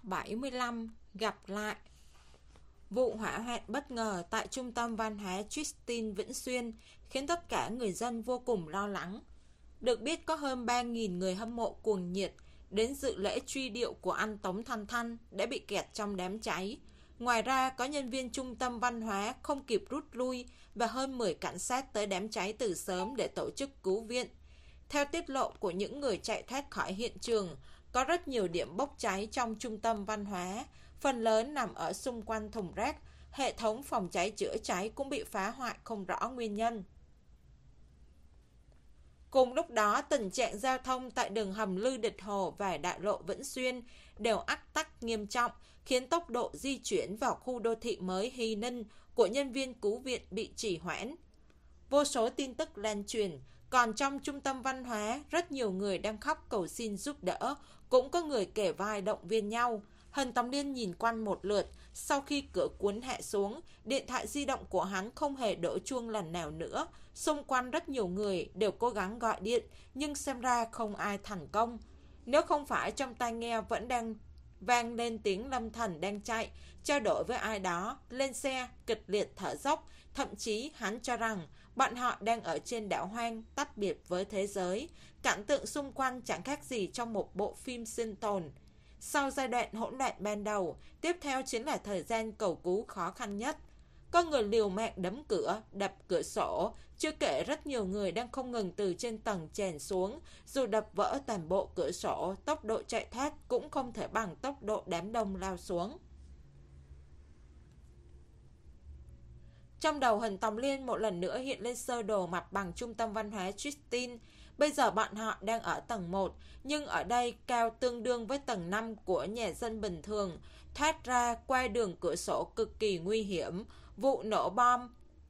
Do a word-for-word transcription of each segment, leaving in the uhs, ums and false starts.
bảy mươi lăm gặp lại. Vụ hỏa hoạn bất ngờ tại Trung tâm Văn hóa Tristin Vĩnh Xuyên khiến tất cả người dân vô cùng lo lắng. Được biết có hơn ba nghìn người hâm mộ cuồng nhiệt đến dự lễ truy điệu của anh Tống Thanh Thanh đã bị kẹt trong đám cháy. Ngoài ra có nhân viên Trung tâm Văn hóa không kịp rút lui và hơn mười cảnh sát tới đám cháy từ sớm để tổ chức cứu viện. Theo tiết lộ của những người chạy thoát khỏi hiện trường, có rất nhiều điểm bốc cháy trong trung tâm văn hóa, phần lớn nằm ở xung quanh thùng rác. Hệ thống phòng cháy chữa cháy cũng bị phá hoại không rõ nguyên nhân. Cùng lúc đó, tình trạng giao thông tại đường hầm Lư Địch Hồ và đại lộ Vĩnh Xuyên đều ắc tắc nghiêm trọng, khiến tốc độ di chuyển vào khu đô thị mới Hy Ninh của nhân viên cứu viện bị trì hoãn. Vô số tin tức lan truyền, còn trong trung tâm văn hóa, rất nhiều người đang khóc cầu xin giúp đỡ, cũng có người kể vai động viên nhau. Hân Tòng Liên nhìn quanh một lượt, sau khi cửa cuốn hạ xuống, điện thoại di động của hắn không hề đổ chuông lần nào nữa. Xung quanh rất nhiều người đều cố gắng gọi điện, nhưng xem ra không ai thành công. Nếu không phải trong tai nghe vẫn đang vang lên tiếng Lâm Thần đang chạy, trao đổi với ai đó, lên xe, kịch liệt thở dốc, thậm chí hắn cho rằng bọn họ đang ở trên đảo hoang, tách biệt với thế giới. Cảnh tượng xung quanh chẳng khác gì trong một bộ phim sinh tồn. Sau giai đoạn hỗn loạn ban đầu, tiếp theo chính là thời gian cầu cứu khó khăn nhất. Có người liều mạng đấm cửa, đập cửa sổ, chưa kể rất nhiều người đang không ngừng từ trên tầng chèn xuống. Dù đập vỡ toàn bộ cửa sổ, tốc độ chạy thoát cũng không thể bằng tốc độ đám đông lao xuống. Trong đầu Hân Tòng Liên một lần nữa hiện lên sơ đồ mặt bằng trung tâm văn hóa Tristin. Bây giờ bọn họ đang ở tầng một, nhưng ở đây cao tương đương với tầng năm của nhà dân bình thường. Thoát ra qua đường cửa sổ cực kỳ nguy hiểm. Vụ nổ bom,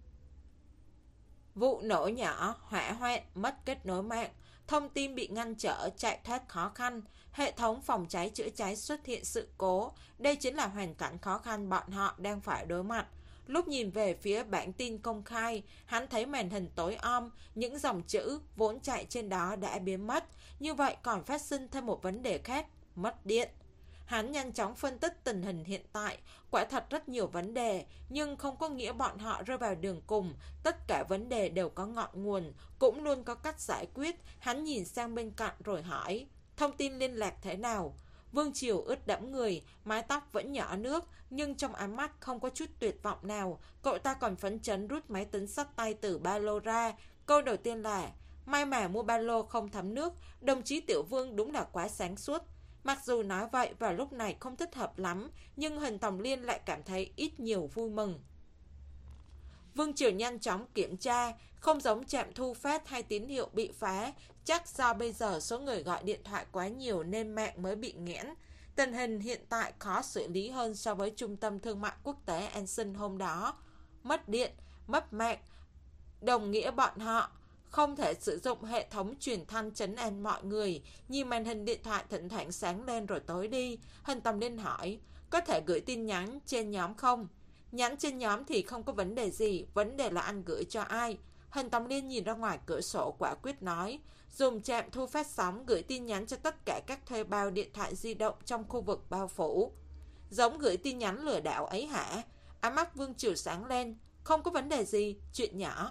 vụ nổ nhỏ, hỏa hoạn, mất kết nối mạng, thông tin bị ngăn trở, chạy thoát khó khăn, hệ thống phòng cháy chữa cháy xuất hiện sự cố. Đây chính là hoàn cảnh khó khăn bọn họ đang phải đối mặt. Lúc nhìn về phía bản tin công khai, hắn thấy màn hình tối om, những dòng chữ vốn chạy trên đó đã biến mất. Như vậy còn phát sinh thêm một vấn đề khác, mất điện. Hắn nhanh chóng phân tích tình hình hiện tại, quả thật rất nhiều vấn đề, nhưng không có nghĩa bọn họ rơi vào đường cùng. Tất cả vấn đề đều có ngọn nguồn, cũng luôn có cách giải quyết. Hắn nhìn sang bên cạnh rồi hỏi, thông tin liên lạc thế nào? Vương Triều ướt đẫm người, mái tóc vẫn nhỏ nước, nhưng trong ánh mắt không có chút tuyệt vọng nào. Cậu ta còn phấn chấn rút máy tính xách tay từ ba lô ra. Câu đầu tiên là, may mà mua ba lô không thấm nước, đồng chí Tiểu Vương đúng là quá sáng suốt. Mặc dù nói vậy vào lúc này không thích hợp lắm, nhưng Hân Tòng Liên lại cảm thấy ít nhiều vui mừng. Vương Triều nhanh chóng kiểm tra, không giống trạm thu phát hay tín hiệu bị phá, chắc do bây giờ số người gọi điện thoại quá nhiều nên mạng mới bị nghẽn. Tình hình hiện tại khó xử lý hơn so với trung tâm thương mại quốc tế An Sinh hôm đó. Mất điện, mất mạng, đồng nghĩa bọn họ không thể sử dụng hệ thống truyền thanh trấn an mọi người. Nhìn màn hình điện thoại thỉnh thoảng sáng lên rồi tối đi. Hân Tòng Liên hỏi, có thể gửi tin nhắn trên nhóm không? Nhắn trên nhóm thì không có vấn đề gì, vấn đề là anh gửi cho ai. Hân Tòng Liên nhìn ra ngoài cửa sổ quả quyết nói, dùng trạm thu phát sóng gửi tin nhắn cho tất cả các thuê bao điện thoại di động trong khu vực bao phủ. Giống gửi tin nhắn lừa đảo ấy hả? Ánh mắt Vương Triều sáng lên, không có vấn đề gì, chuyện nhỏ.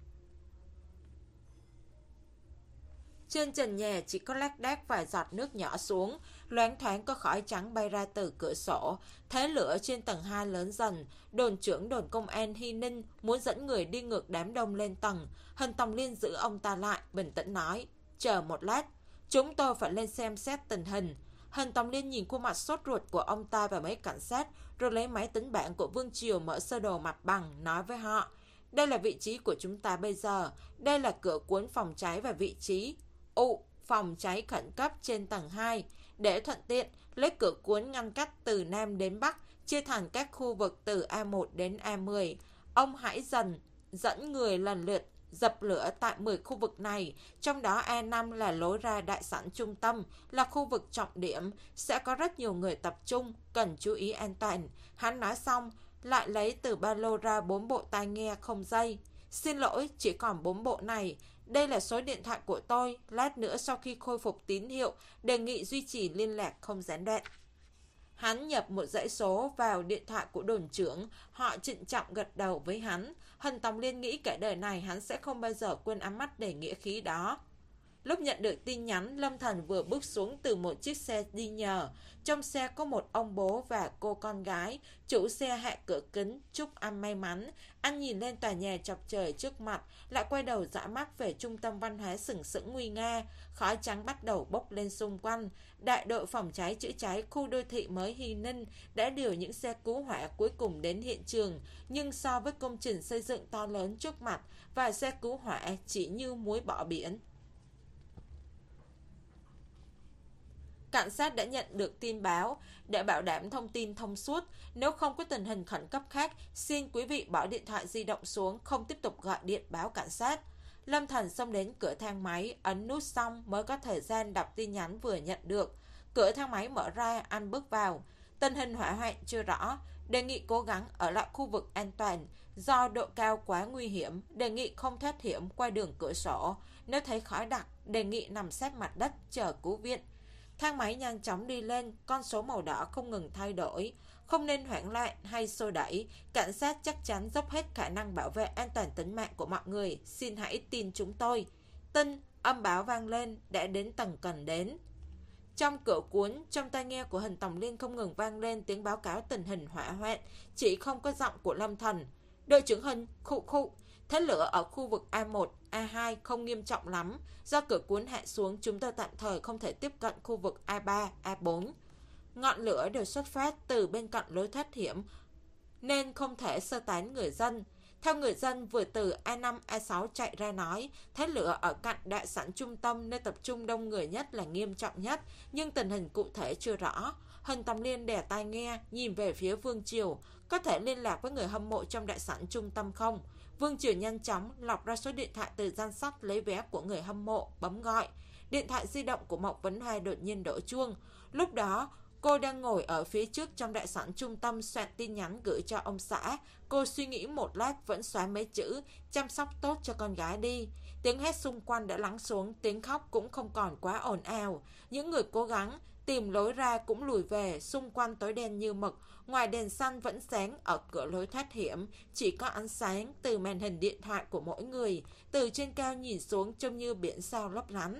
Trên trần nhà chỉ có lác đác vài giọt nước nhỏ xuống, loáng thoáng có khói trắng bay ra từ cửa sổ. Thế lửa trên tầng hai lớn dần, đồn trưởng đồn công an Hy Ninh muốn dẫn người đi ngược đám đông lên tầng. Hân Tòng Liên giữ ông ta lại, bình tĩnh nói, chờ một lát, chúng tôi phải lên xem xét tình hình. Hân Tòng Liên nhìn khuôn mặt sốt ruột của ông ta và mấy cảnh sát, rồi lấy máy tính bảng của Vương Triều mở sơ đồ mặt bằng, nói với họ, đây là vị trí của chúng ta bây giờ, đây là cửa cuốn phòng cháy và vị trí ụ phòng cháy khẩn cấp trên tầng hai. Để thuận tiện, lấy cửa cuốn ngăn cách từ Nam đến Bắc, chia thành các khu vực từ A một đến A mười. Ông hãy dần dẫn người lần lượt dập lửa tại mười khu vực này, trong đó A năm là lối ra đại sảnh trung tâm, là khu vực trọng điểm, sẽ có rất nhiều người tập trung, cần chú ý an toàn. Hắn nói xong, lại lấy từ ba lô ra bốn bộ tai nghe không dây. Xin lỗi, chỉ còn bốn bộ này. Đây là số điện thoại của tôi, lát nữa sau khi khôi phục tín hiệu, đề nghị duy trì liên lạc không gián đoạn. Hắn nhập một dãy số vào điện thoại của đồn trưởng, họ trịnh trọng gật đầu với hắn. Hân Tòng Liên nghĩ cả đời này hắn sẽ không bao giờ quên ánh mắt đầy nghĩa khí đó. Lúc nhận được tin nhắn, Lâm Thần vừa bước xuống từ một chiếc xe đi nhờ. Trong xe có một ông bố và cô con gái. Chủ xe hạ cửa kính, chúc anh may mắn. Anh nhìn lên tòa nhà chọc trời trước mặt, lại quay đầu dõi mắt về trung tâm văn hóa sừng sững nguy nga. Khói trắng bắt đầu bốc lên xung quanh. Đại đội phòng cháy chữa cháy khu đô thị mới Hy Ninh đã điều những xe cứu hỏa cuối cùng đến hiện trường. Nhưng so với công trình xây dựng to lớn trước mặt, và xe cứu hỏa chỉ như muối bỏ biển. Cảnh sát đã nhận được tin báo. Để bảo đảm thông tin thông suốt, nếu không có tình hình khẩn cấp khác, xin quý vị bỏ điện thoại di động xuống, không tiếp tục gọi điện báo cảnh sát. Lâm Thần xông đến cửa thang máy, ấn nút xong mới có thời gian đọc tin nhắn vừa nhận được. Cửa thang máy mở ra, anh bước vào. Tình hình hỏa hoạn chưa rõ, đề nghị cố gắng ở lại khu vực an toàn. Do độ cao quá nguy hiểm, đề nghị không thoát hiểm qua đường cửa sổ. Nếu thấy khói đặc, đề nghị nằm sát mặt đất chờ cứu viện. Thang máy nhanh chóng đi lên, con số màu đỏ không ngừng thay đổi. Không nên hoảng loạn hay xô đẩy, cảnh sát chắc chắn dốc hết khả năng bảo vệ an toàn tính mạng của mọi người. Xin hãy tin chúng tôi. Tin, âm báo vang lên, đã đến tầng cần đến. Trong cửa cuốn, trong tai nghe của Hân Tòng Liên không ngừng vang lên tiếng báo cáo tình hình hỏa hoạn, chỉ không có giọng của Lâm Thần. Đội trưởng Hân, khụ khụ, thế lửa ở khu vực A một, A hai không nghiêm trọng lắm. Do cửa cuốn hạ xuống, chúng tôi tạm thời không thể tiếp cận khu vực A ba, A bốn. Ngọn lửa đều xuất phát từ bên cạnh lối thoát hiểm, nên không thể sơ tán người dân. Theo người dân vừa từ A năm, A sáu chạy ra nói, thế lửa ở cạnh đại sảnh trung tâm nơi tập trung đông người nhất là nghiêm trọng nhất, nhưng tình hình cụ thể chưa rõ. Hân Tòng Liên đè tai nghe, nhìn về phía Vương Triều, có thể liên lạc với người hâm mộ trong đại sảnh trung tâm không? Vương Triều nhanh chóng lọc ra số điện thoại từ danh sách lấy vé của người hâm mộ, bấm gọi. Điện thoại di động của Mộc Vấn Hoa đột nhiên đổ chuông. Lúc đó, cô đang ngồi ở phía trước trong đại sảnh trung tâm soạn tin nhắn gửi cho ông xã. Cô suy nghĩ một lát vẫn xóa mấy chữ, chăm sóc tốt cho con gái đi. Tiếng hét xung quanh đã lắng xuống, tiếng khóc cũng không còn quá ồn ào. Những người cố gắng tìm lối ra cũng lùi về, xung quanh tối đen như mực. Ngoài đèn xanh vẫn sáng ở cửa lối thoát hiểm, chỉ có ánh sáng từ màn hình điện thoại của mỗi người. Từ trên cao nhìn xuống trông như biển sao lấp lánh.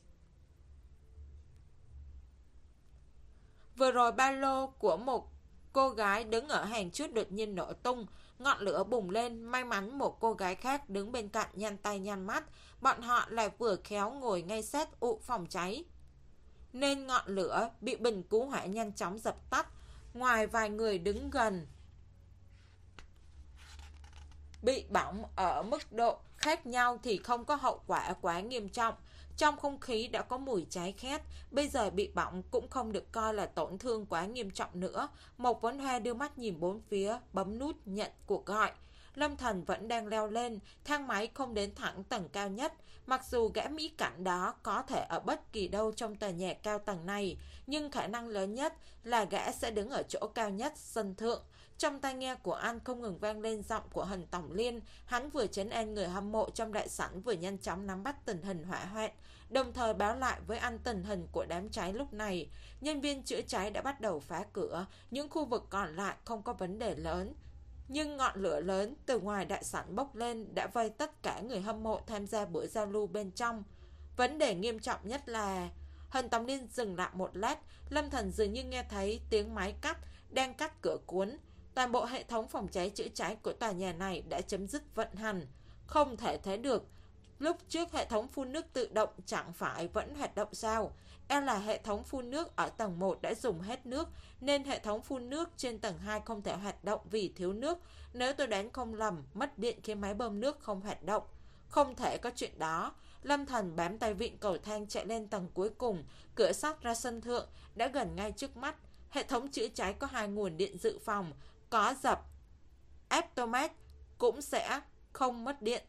Vừa rồi ba lô của một cô gái đứng ở hàng trước đột nhiên nổ tung, ngọn lửa bùng lên. May mắn một cô gái khác đứng bên cạnh nhăn tay nhăn mắt. Bọn họ lại vừa khéo ngồi ngay sát ụ phòng cháy, nên ngọn lửa bị bình cứu hỏa nhanh chóng dập tắt. Ngoài vài người đứng gần bị bỏng ở mức độ khác nhau thì không có hậu quả quá nghiêm trọng. Trong không khí đã có mùi cháy khét, bây giờ bị bỏng cũng không được coi là tổn thương quá nghiêm trọng nữa. Mộc Vấn Hoa đưa mắt nhìn bốn phía, bấm nút nhận cuộc gọi. Lâm Thần vẫn đang leo lên, thang máy không đến thẳng tầng cao nhất. Mặc dù gã mỹ cảnh đó có thể ở bất kỳ đâu trong tòa nhà cao tầng này, nhưng khả năng lớn nhất là gã sẽ đứng ở chỗ cao nhất, sân thượng. Trong tai nghe của anh không ngừng vang lên giọng của Hân Tòng Liên. Hắn vừa trấn an người hâm mộ trong đại sảnh, vừa nhanh chóng nắm bắt tình hình hỏa hoạn, đồng thời báo lại với anh tình hình của đám cháy lúc này. Nhân viên chữa cháy đã bắt đầu phá cửa, những khu vực còn lại không có vấn đề lớn. Nhưng ngọn lửa lớn từ ngoài đại sảnh bốc lên đã vây tất cả người hâm mộ tham gia buổi giao lưu bên trong. Vấn đề nghiêm trọng nhất là... Hân Tòng Liên dừng lại một lát, Lâm Thần dường như nghe thấy tiếng máy cắt đang cắt cửa cuốn. Toàn bộ hệ thống phòng cháy chữa cháy của tòa nhà này đã chấm dứt vận hành. Không thể thấy được. Lúc trước hệ thống phun nước tự động chẳng phải vẫn hoạt động sao? E là hệ thống phun nước ở tầng một đã dùng hết nước, nên hệ thống phun nước trên tầng hai không thể hoạt động vì thiếu nước. Nếu tôi đoán không lầm, mất điện khi máy bơm nước không hoạt động. Không thể có chuyện đó. Lâm Thần bám tay vịn cầu thang chạy lên tầng cuối cùng. Cửa sắt ra sân thượng đã gần ngay trước mắt. Hệ thống chữa cháy có hai nguồn điện dự phòng, có dập automat cũng sẽ không mất điện.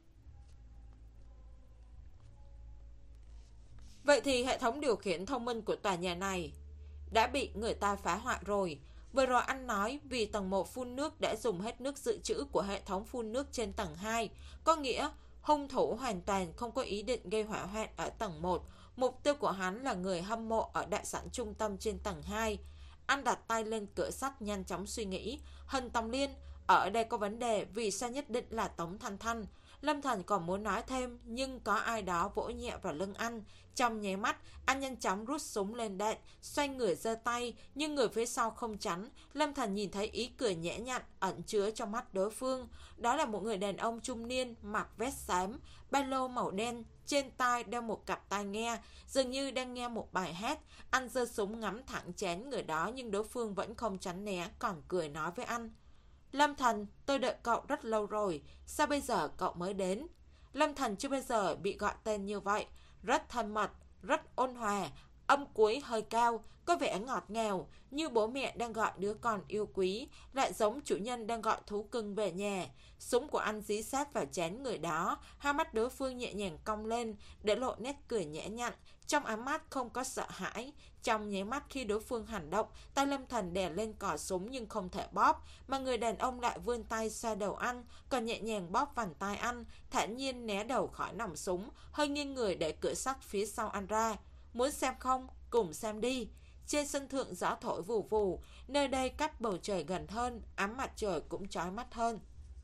Vậy thì hệ thống điều khiển thông minh của tòa nhà này đã bị người ta phá hoại rồi. Vừa rồi anh nói vì tầng một phun nước đã dùng hết nước dự trữ của hệ thống phun nước trên tầng hai. Có nghĩa hung thủ hoàn toàn không có ý định gây hỏa hoạn ở tầng một. Mục tiêu của hắn là người hâm mộ ở đại sảnh trung tâm trên tầng hai. Anh đặt tay lên cửa sắt nhanh chóng suy nghĩ. Hình Tòng Liên, ở đây có vấn đề, vì sao nhất định là Tống Thanh Thanh? Lâm Thần còn muốn nói thêm, nhưng có ai đó vỗ nhẹ vào lưng anh. Trong nháy mắt, anh nhanh chóng rút súng lên đạn, xoay người giơ tay, nhưng người phía sau không tránh. Lâm Thần nhìn thấy ý cười nhẽ nhặn ẩn chứa trong mắt đối phương. Đó là một người đàn ông trung niên, mặc vest xám, ba lô màu đen, trên tai đeo một cặp tai nghe, dường như đang nghe một bài hát. Anh giơ súng ngắm thẳng chén người đó, nhưng đối phương vẫn không tránh né, còn cười nói với anh: Lâm Thần, tôi đợi cậu rất lâu rồi, sao bây giờ cậu mới đến? Lâm Thần chưa bao giờ bị gọi tên như vậy, rất thân mật, rất ôn hòa, âm cuối hơi cao, có vẻ ngọt ngào, như bố mẹ đang gọi đứa con yêu quý, lại giống chủ nhân đang gọi thú cưng về nhà. Súng của anh dí sát vào chén người đó, hai mắt đối phương nhẹ nhàng cong lên, để lộ nét cười nhẹ nhặn, trong ánh mắt không có sợ hãi. Trong nháy mắt khi đối phương hành động, tay Lâm Thần đè lên cò súng nhưng không thể bóp, mà người đàn ông lại vươn tay xoa đầu anh, còn nhẹ nhàng bóp vành tai anh, thản nhiên né đầu khỏi nòng súng, hơi nghiêng người để cửa sắt phía sau anh ra. Muốn xem không? Cùng xem đi. Trên sân thượng gió thổi vù vù, nơi đây cách bầu trời gần hơn, ánh mặt trời cũng chói mắt hơn.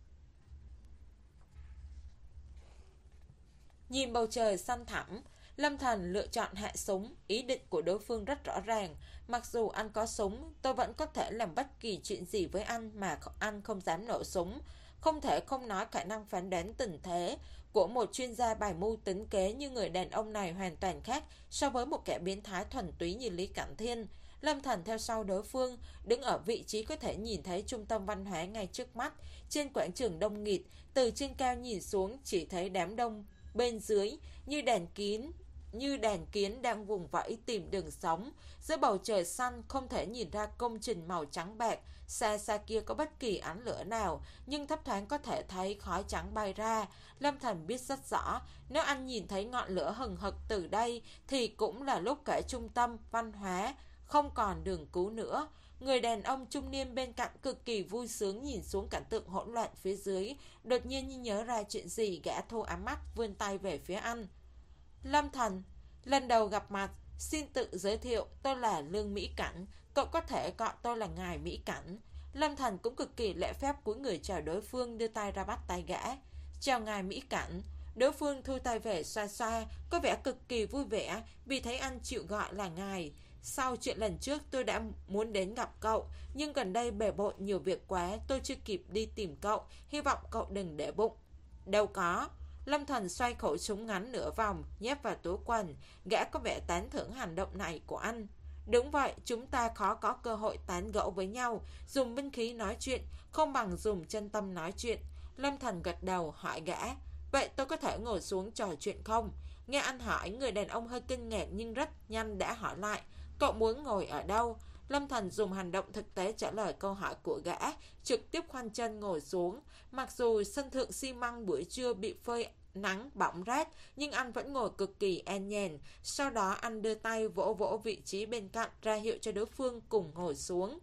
Nhìn bầu trời xanh thẳm, Lâm Thần lựa chọn hạ súng. Ý định của đối phương rất rõ ràng. Mặc dù anh có súng, tôi vẫn có thể làm bất kỳ chuyện gì với anh mà anh không dám nổ súng. Không thể không nói khả năng phán đoán tình thế của một chuyên gia bài mưu tính kế như người đàn ông này hoàn toàn khác so với một kẻ biến thái thuần túy như Lý Cảnh Thiên. Lâm Thần theo sau đối phương, đứng ở vị trí có thể nhìn thấy trung tâm văn hóa ngay trước mắt. Trên quảng trường đông nghịt, từ trên cao nhìn xuống chỉ thấy đám đông bên dưới như đàn kiến như đàn kiến đang vùng vẫy tìm đường sống. Giữa bầu trời xanh không thể nhìn ra công trình màu trắng bạc, xa xa kia có bất kỳ ánh lửa nào, nhưng thấp thoáng có thể thấy khói trắng bay ra. Lâm Thần biết rất rõ, nếu anh nhìn thấy ngọn lửa hừng hực từ đây thì cũng là lúc cả trung tâm văn hóa không còn đường cứu nữa. Người đàn ông trung niên bên cạnh cực kỳ vui sướng nhìn xuống cảnh tượng hỗn loạn phía dưới, đột nhiên như nhớ ra chuyện gì, gã thu ám mắt vươn tay về phía anh. Lâm Thần, lần đầu gặp mặt, xin tự giới thiệu, tôi là Lương Mỹ Cảnh, cậu có thể gọi tôi là ngài Mỹ Cảnh. Lâm Thần cũng cực kỳ lễ phép cúi người chào đối phương, đưa tay ra bắt tay gã. Chào ngài Mỹ Cảnh. Đối phương thu tay về xoa xoa, có vẻ cực kỳ vui vẻ vì thấy anh chịu gọi là ngài. Sau chuyện lần trước tôi đã muốn đến gặp cậu, nhưng gần đây bề bộn nhiều việc quá, tôi chưa kịp đi tìm cậu, hy vọng cậu đừng để bụng. Đâu có. Lâm Thần xoay khẩu súng ngắn nửa vòng, nhét vào túi quần, gã có vẻ tán thưởng hành động này của anh. Đúng vậy, chúng ta khó có cơ hội tán gẫu với nhau, dùng binh khí nói chuyện, không bằng dùng chân tâm nói chuyện. Lâm Thần gật đầu hỏi gã, vậy tôi có thể ngồi xuống trò chuyện không? Nghe anh hỏi, người đàn ông hơi kinh ngạc nhưng rất nhanh đã hỏi lại, cậu muốn ngồi ở đâu? Lâm Thần dùng hành động thực tế trả lời câu hỏi của gã, trực tiếp khoanh chân ngồi xuống. Mặc dù sân thượng xi măng buổi trưa bị phơi nắng bỏng rát, nhưng anh vẫn ngồi cực kỳ an nhàn. Sau đó anh đưa tay vỗ vỗ vị trí bên cạnh, ra hiệu cho đối phương cùng ngồi xuống.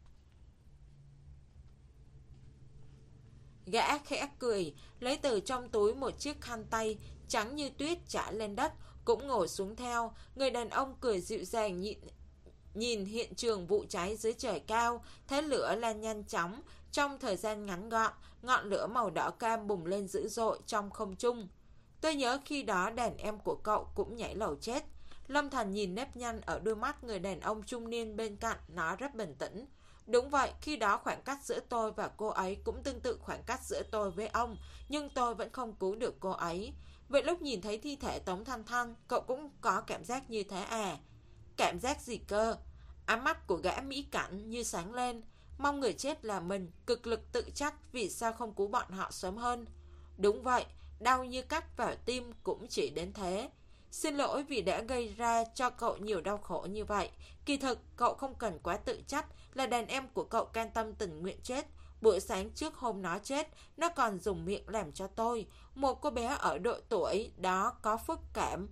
Gã khẽ cười, lấy từ trong túi một chiếc khăn tay trắng như tuyết trải lên đất, cũng ngồi xuống theo. Người đàn ông cười dịu dàng nhịn nhìn hiện trường vụ cháy dưới trời cao, thế lửa lan nhanh chóng. Trong thời gian ngắn gọn, ngọn lửa màu đỏ cam bùng lên dữ dội trong không trung. Tôi nhớ khi đó đàn em của cậu cũng nhảy lầu chết. Lâm Thần nhìn nếp nhăn ở đôi mắt người đàn ông trung niên bên cạnh, nói rất bình tĩnh. Đúng vậy, khi đó khoảng cách giữa tôi và cô ấy cũng tương tự khoảng cách giữa tôi với ông, nhưng tôi vẫn không cứu được cô ấy. Vậy lúc nhìn thấy thi thể Tống Thanh Thanh, cậu cũng có cảm giác như thế à? Cảm giác gì cơ? Ánh mắt của gã Mỹ Cảnh như sáng lên. Mong người chết là mình, cực lực tự trách vì sao không cứu bọn họ sớm hơn. Đúng vậy, đau như cắt vào tim cũng chỉ đến thế. Xin lỗi vì đã gây ra cho cậu nhiều đau khổ như vậy. Kỳ thực cậu không cần quá tự trách, là đàn em của cậu can tâm tình nguyện chết. Buổi sáng trước hôm nó chết, nó còn dùng miệng làm cho tôi, một cô bé ở độ tuổi đó có phức cảm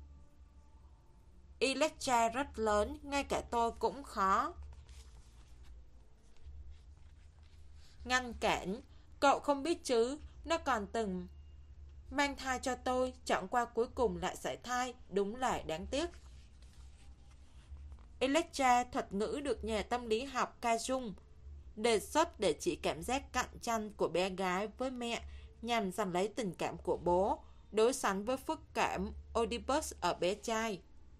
Electra rất lớn, ngay cả tôi cũng khó ngăn cản. Cậu không biết chứ, nó còn từng mang thai cho tôi, chẳng qua cuối cùng lại sảy thai, đúng là đáng tiếc. Electra, thuật ngữ được nhà tâm lý học Ca Jung đề xuất để chỉ cảm giác cạnh tranh của bé gái với mẹ nhằm giành lấy tình cảm của bố, đối sánh với phức cảm Oedipus ở bé trai.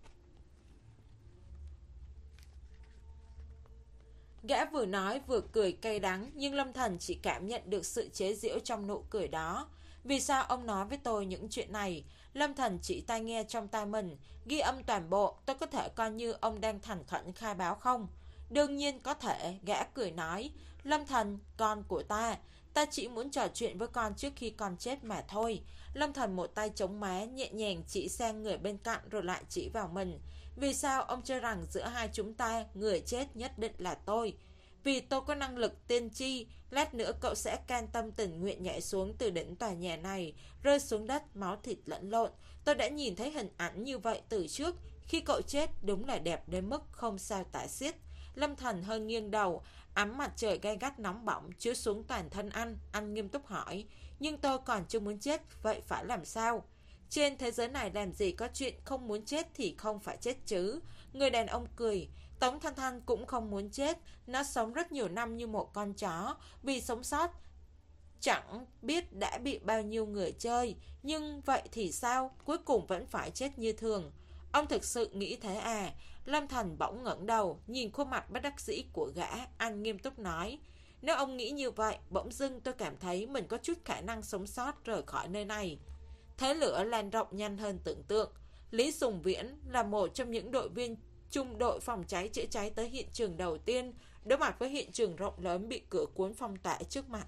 Gã vừa nói vừa cười cay đắng, nhưng Lâm Thần chỉ cảm nhận được sự chế giễu trong nụ cười đó. Vì sao ông nói với tôi những chuyện này? Lâm Thần chỉ tai nghe trong tai mình, ghi âm toàn bộ, tôi có thể coi như ông đang thành khẩn khai báo không? Đương nhiên có thể, gã cười nói. Lâm Thần, con của ta, ta chỉ muốn trò chuyện với con trước khi con chết mà thôi. Lâm Thần một tay chống má, nhẹ nhàng chỉ sang người bên cạnh rồi lại chỉ vào mình. Vì sao ông cho rằng giữa hai chúng ta, người chết nhất định là tôi? Vì tôi có năng lực tiên tri, lát nữa cậu sẽ can tâm tình nguyện nhảy xuống từ đỉnh tòa nhà này, rơi xuống đất, máu thịt lẫn lộn. Tôi đã nhìn thấy hình ảnh như vậy từ trước, khi cậu chết đúng là đẹp đến mức không sao tả xiết. Lâm Thần hơi nghiêng đầu, ánh mặt trời gay gắt nóng bỏng chiếu xuống toàn thân anh, anh nghiêm túc hỏi, nhưng tôi còn chưa muốn chết, vậy phải làm sao? Trên thế giới này làm gì có chuyện không muốn chết thì không phải chết chứ? Người đàn ông cười. Tống Thanh Thanh cũng không muốn chết. Nó sống rất nhiều năm như một con chó. Vì sống sót chẳng biết đã bị bao nhiêu người chơi. Nhưng vậy thì sao? Cuối cùng vẫn phải chết như thường. Ông thực sự nghĩ thế à? Lâm Thần bỗng ngẩng đầu, nhìn khuôn mặt bất đắc dĩ của gã. Anh nghiêm túc nói, nếu ông nghĩ như vậy, bỗng dưng tôi cảm thấy mình có chút khả năng sống sót rời khỏi nơi này. Thế lửa lan rộng nhanh hơn tưởng tượng. Lý Sùng Viễn là một trong những đội viên trung đội phòng cháy chữa cháy tới hiện trường đầu tiên, đối mặt với hiện trường rộng lớn bị cửa cuốn phong tỏa trước mặt.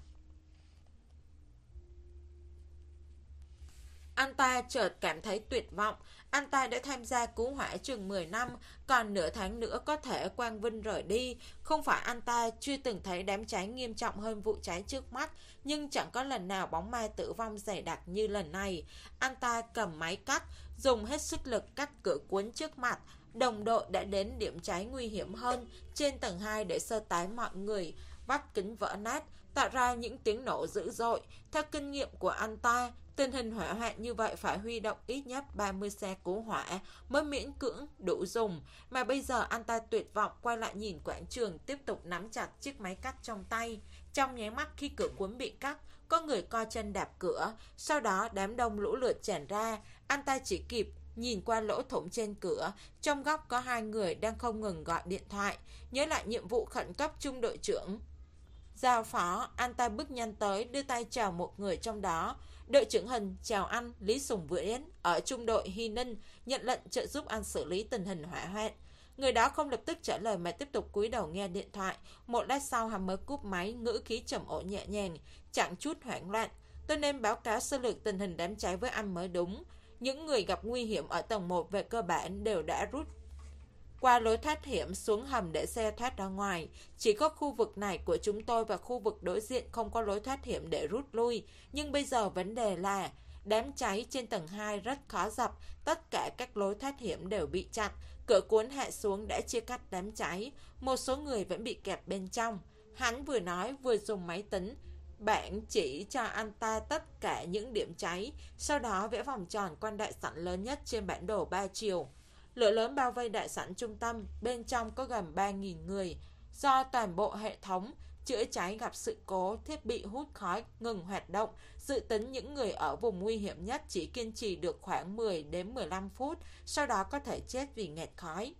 Anh ta chợt cảm thấy tuyệt vọng. Anh ta đã tham gia cứu hỏa chừng mười năm, còn nửa tháng nữa có thể quang vinh rời đi. Không phải anh ta chưa từng thấy đám cháy nghiêm trọng hơn vụ cháy trước mắt, nhưng chẳng có lần nào bóng ma tử vong dày đặc như lần này. Anh ta cầm máy cắt, dùng hết sức lực cắt cửa cuốn trước mặt. Đồng đội đã đến điểm cháy nguy hiểm hơn, trên tầng hai để sơ tán mọi người. Vách kính vỡ nát, tạo ra những tiếng nổ dữ dội. Theo kinh nghiệm của anh ta, tình hình hỏa hoạn như vậy phải huy động ít nhất ba mươi xe cứu hỏa mới miễn cưỡng đủ dùng. Mà bây giờ anh ta tuyệt vọng quay lại nhìn quảng trường, tiếp tục nắm chặt chiếc máy cắt trong tay. Trong nháy mắt khi cửa cuốn bị cắt, có người co chân đạp cửa. Sau đó đám đông lũ lượt tràn ra. Anh ta chỉ kịp nhìn qua lỗ thủng trên cửa. Trong góc có hai người đang không ngừng gọi điện thoại. Nhớ lại nhiệm vụ khẩn cấp trung đội trưởng giao phó, anh ta bước nhanh tới, đưa tay chào một người trong đó. Đội trưởng Hình, chào anh, Lý Sùng Viễn, ở trung đội Hy Ninh, nhận lệnh trợ giúp anh xử lý tình hình hỏa hoạn. Người đó không lập tức trả lời mà tiếp tục cúi đầu nghe điện thoại. Một lát sau hắn mới cúp máy, ngữ khí trầm ổn nhẹ nhàng, chẳng chút hoảng loạn. Tôi nên báo cáo sơ lược tình hình đám cháy với anh mới đúng. Những người gặp nguy hiểm ở tầng một về cơ bản đều đã rút qua lối thoát hiểm xuống hầm để xe thoát ra ngoài. Chỉ có khu vực này của chúng tôi và khu vực đối diện không có lối thoát hiểm để rút lui. Nhưng bây giờ vấn đề là đám cháy trên tầng hai rất khó dập. Tất cả các lối thoát hiểm đều bị chặn. Cửa cuốn hạ xuống đã chia cắt đám cháy. Một số người vẫn bị kẹt bên trong. Hắn vừa nói vừa dùng máy tính bạn chỉ cho anh ta tất cả những điểm cháy. Sau đó vẽ vòng tròn quanh đại sảnh lớn nhất trên bản đồ ba chiều. Lửa lớn bao vây đại sảnh trung tâm, bên trong có gần ba nghìn người. Do toàn bộ hệ thống chữa cháy gặp sự cố, thiết bị hút khói ngừng hoạt động, dự tính những người ở vùng nguy hiểm nhất chỉ kiên trì được khoảng mười đến mười lăm phút, sau đó có thể chết vì nghẹt khói.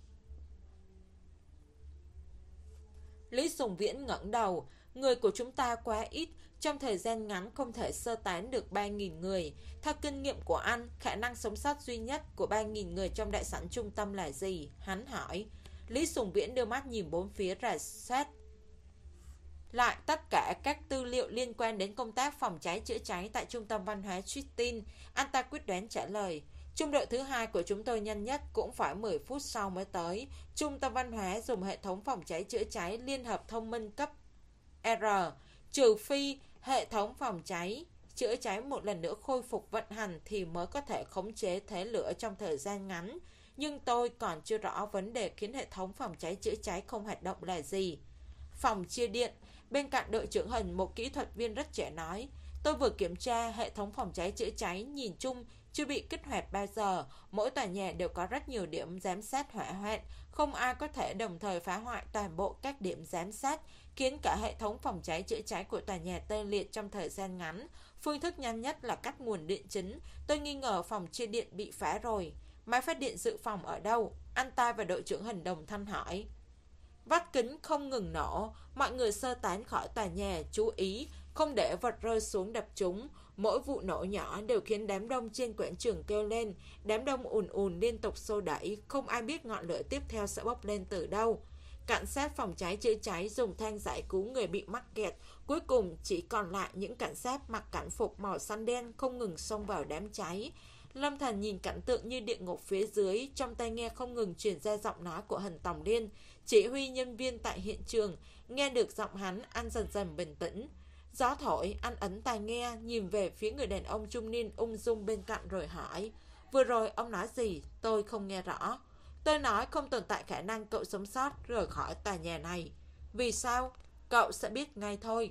Lý Sùng Viễn ngẩng đầu, người của chúng ta quá ít, trong thời gian ngắn không thể sơ tán được ba nghìn người. Theo kinh nghiệm của anh, khả năng sống sót duy nhất của ba nghìn người trong đại sảnh trung tâm là gì? Hắn hỏi. Lý Sùng Viễn đưa mắt nhìn bốn phía rà soát lại tất cả các tư liệu liên quan đến công tác phòng cháy chữa cháy tại trung tâm văn hóa Tristin. Anh ta quyết đoán trả lời. Trung đội thứ hai của chúng tôi nhanh nhất cũng phải mười phút sau mới tới. Trung tâm văn hóa dùng hệ thống phòng cháy chữa cháy liên hợp thông minh cấp R, trừ phi hệ thống phòng cháy chữa cháy một lần nữa khôi phục vận hành thì mới có thể khống chế thế lửa trong thời gian ngắn. Nhưng tôi còn chưa rõ vấn đề khiến hệ thống phòng cháy chữa cháy không hoạt động là gì. Phòng chia điện, bên cạnh đội trưởng Hình, một kỹ thuật viên rất trẻ nói, Tôi vừa kiểm tra hệ thống phòng cháy chữa cháy, nhìn chung chưa bị kích hoạt bao giờ. Mỗi tòa nhà đều có rất nhiều điểm giám sát hỏa hoạn, không ai có thể đồng thời phá hoại toàn bộ các điểm giám sát, khiến cả hệ thống phòng cháy chữa cháy của tòa nhà tê liệt trong thời gian ngắn. Phương thức nhanh nhất là cắt nguồn điện chính. Tôi nghi ngờ phòng chia điện bị phá rồi. Máy phát điện dự phòng ở đâu? Anh ta và đội trưởng Hình Đồng Thanh hỏi. Vách kính không ngừng nổ, mọi người sơ tán khỏi tòa nhà, chú ý không để vật rơi xuống đập chúng. Mỗi vụ nổ nhỏ đều khiến đám đông trên quảng trường kêu lên. Đám đông ùn ùn liên tục xô đẩy, không ai biết ngọn lửa tiếp theo sẽ bốc lên từ đâu. Cảnh sát phòng cháy chữa cháy dùng thang giải cứu người bị mắc kẹt. Cuối cùng chỉ còn lại những cảnh sát mặc cảnh phục màu xanh đen không ngừng xông vào đám cháy. Lâm Thần nhìn cảnh tượng như địa ngục phía dưới, trong tai nghe không ngừng truyền ra giọng nói của Hình Tòng Liên, chỉ huy nhân viên tại hiện trường. Nghe được giọng hắn, anh dần dần bình tĩnh. Gió thổi, anh ấn tai nghe, nhìn về phía người đàn ông trung niên ung dung bên cạnh rồi hỏi. Vừa rồi ông nói gì? Tôi không nghe rõ. Tôi nói không tồn tại khả năng cậu sống sót rời khỏi tòa nhà này. Vì sao? Cậu sẽ biết ngay thôi.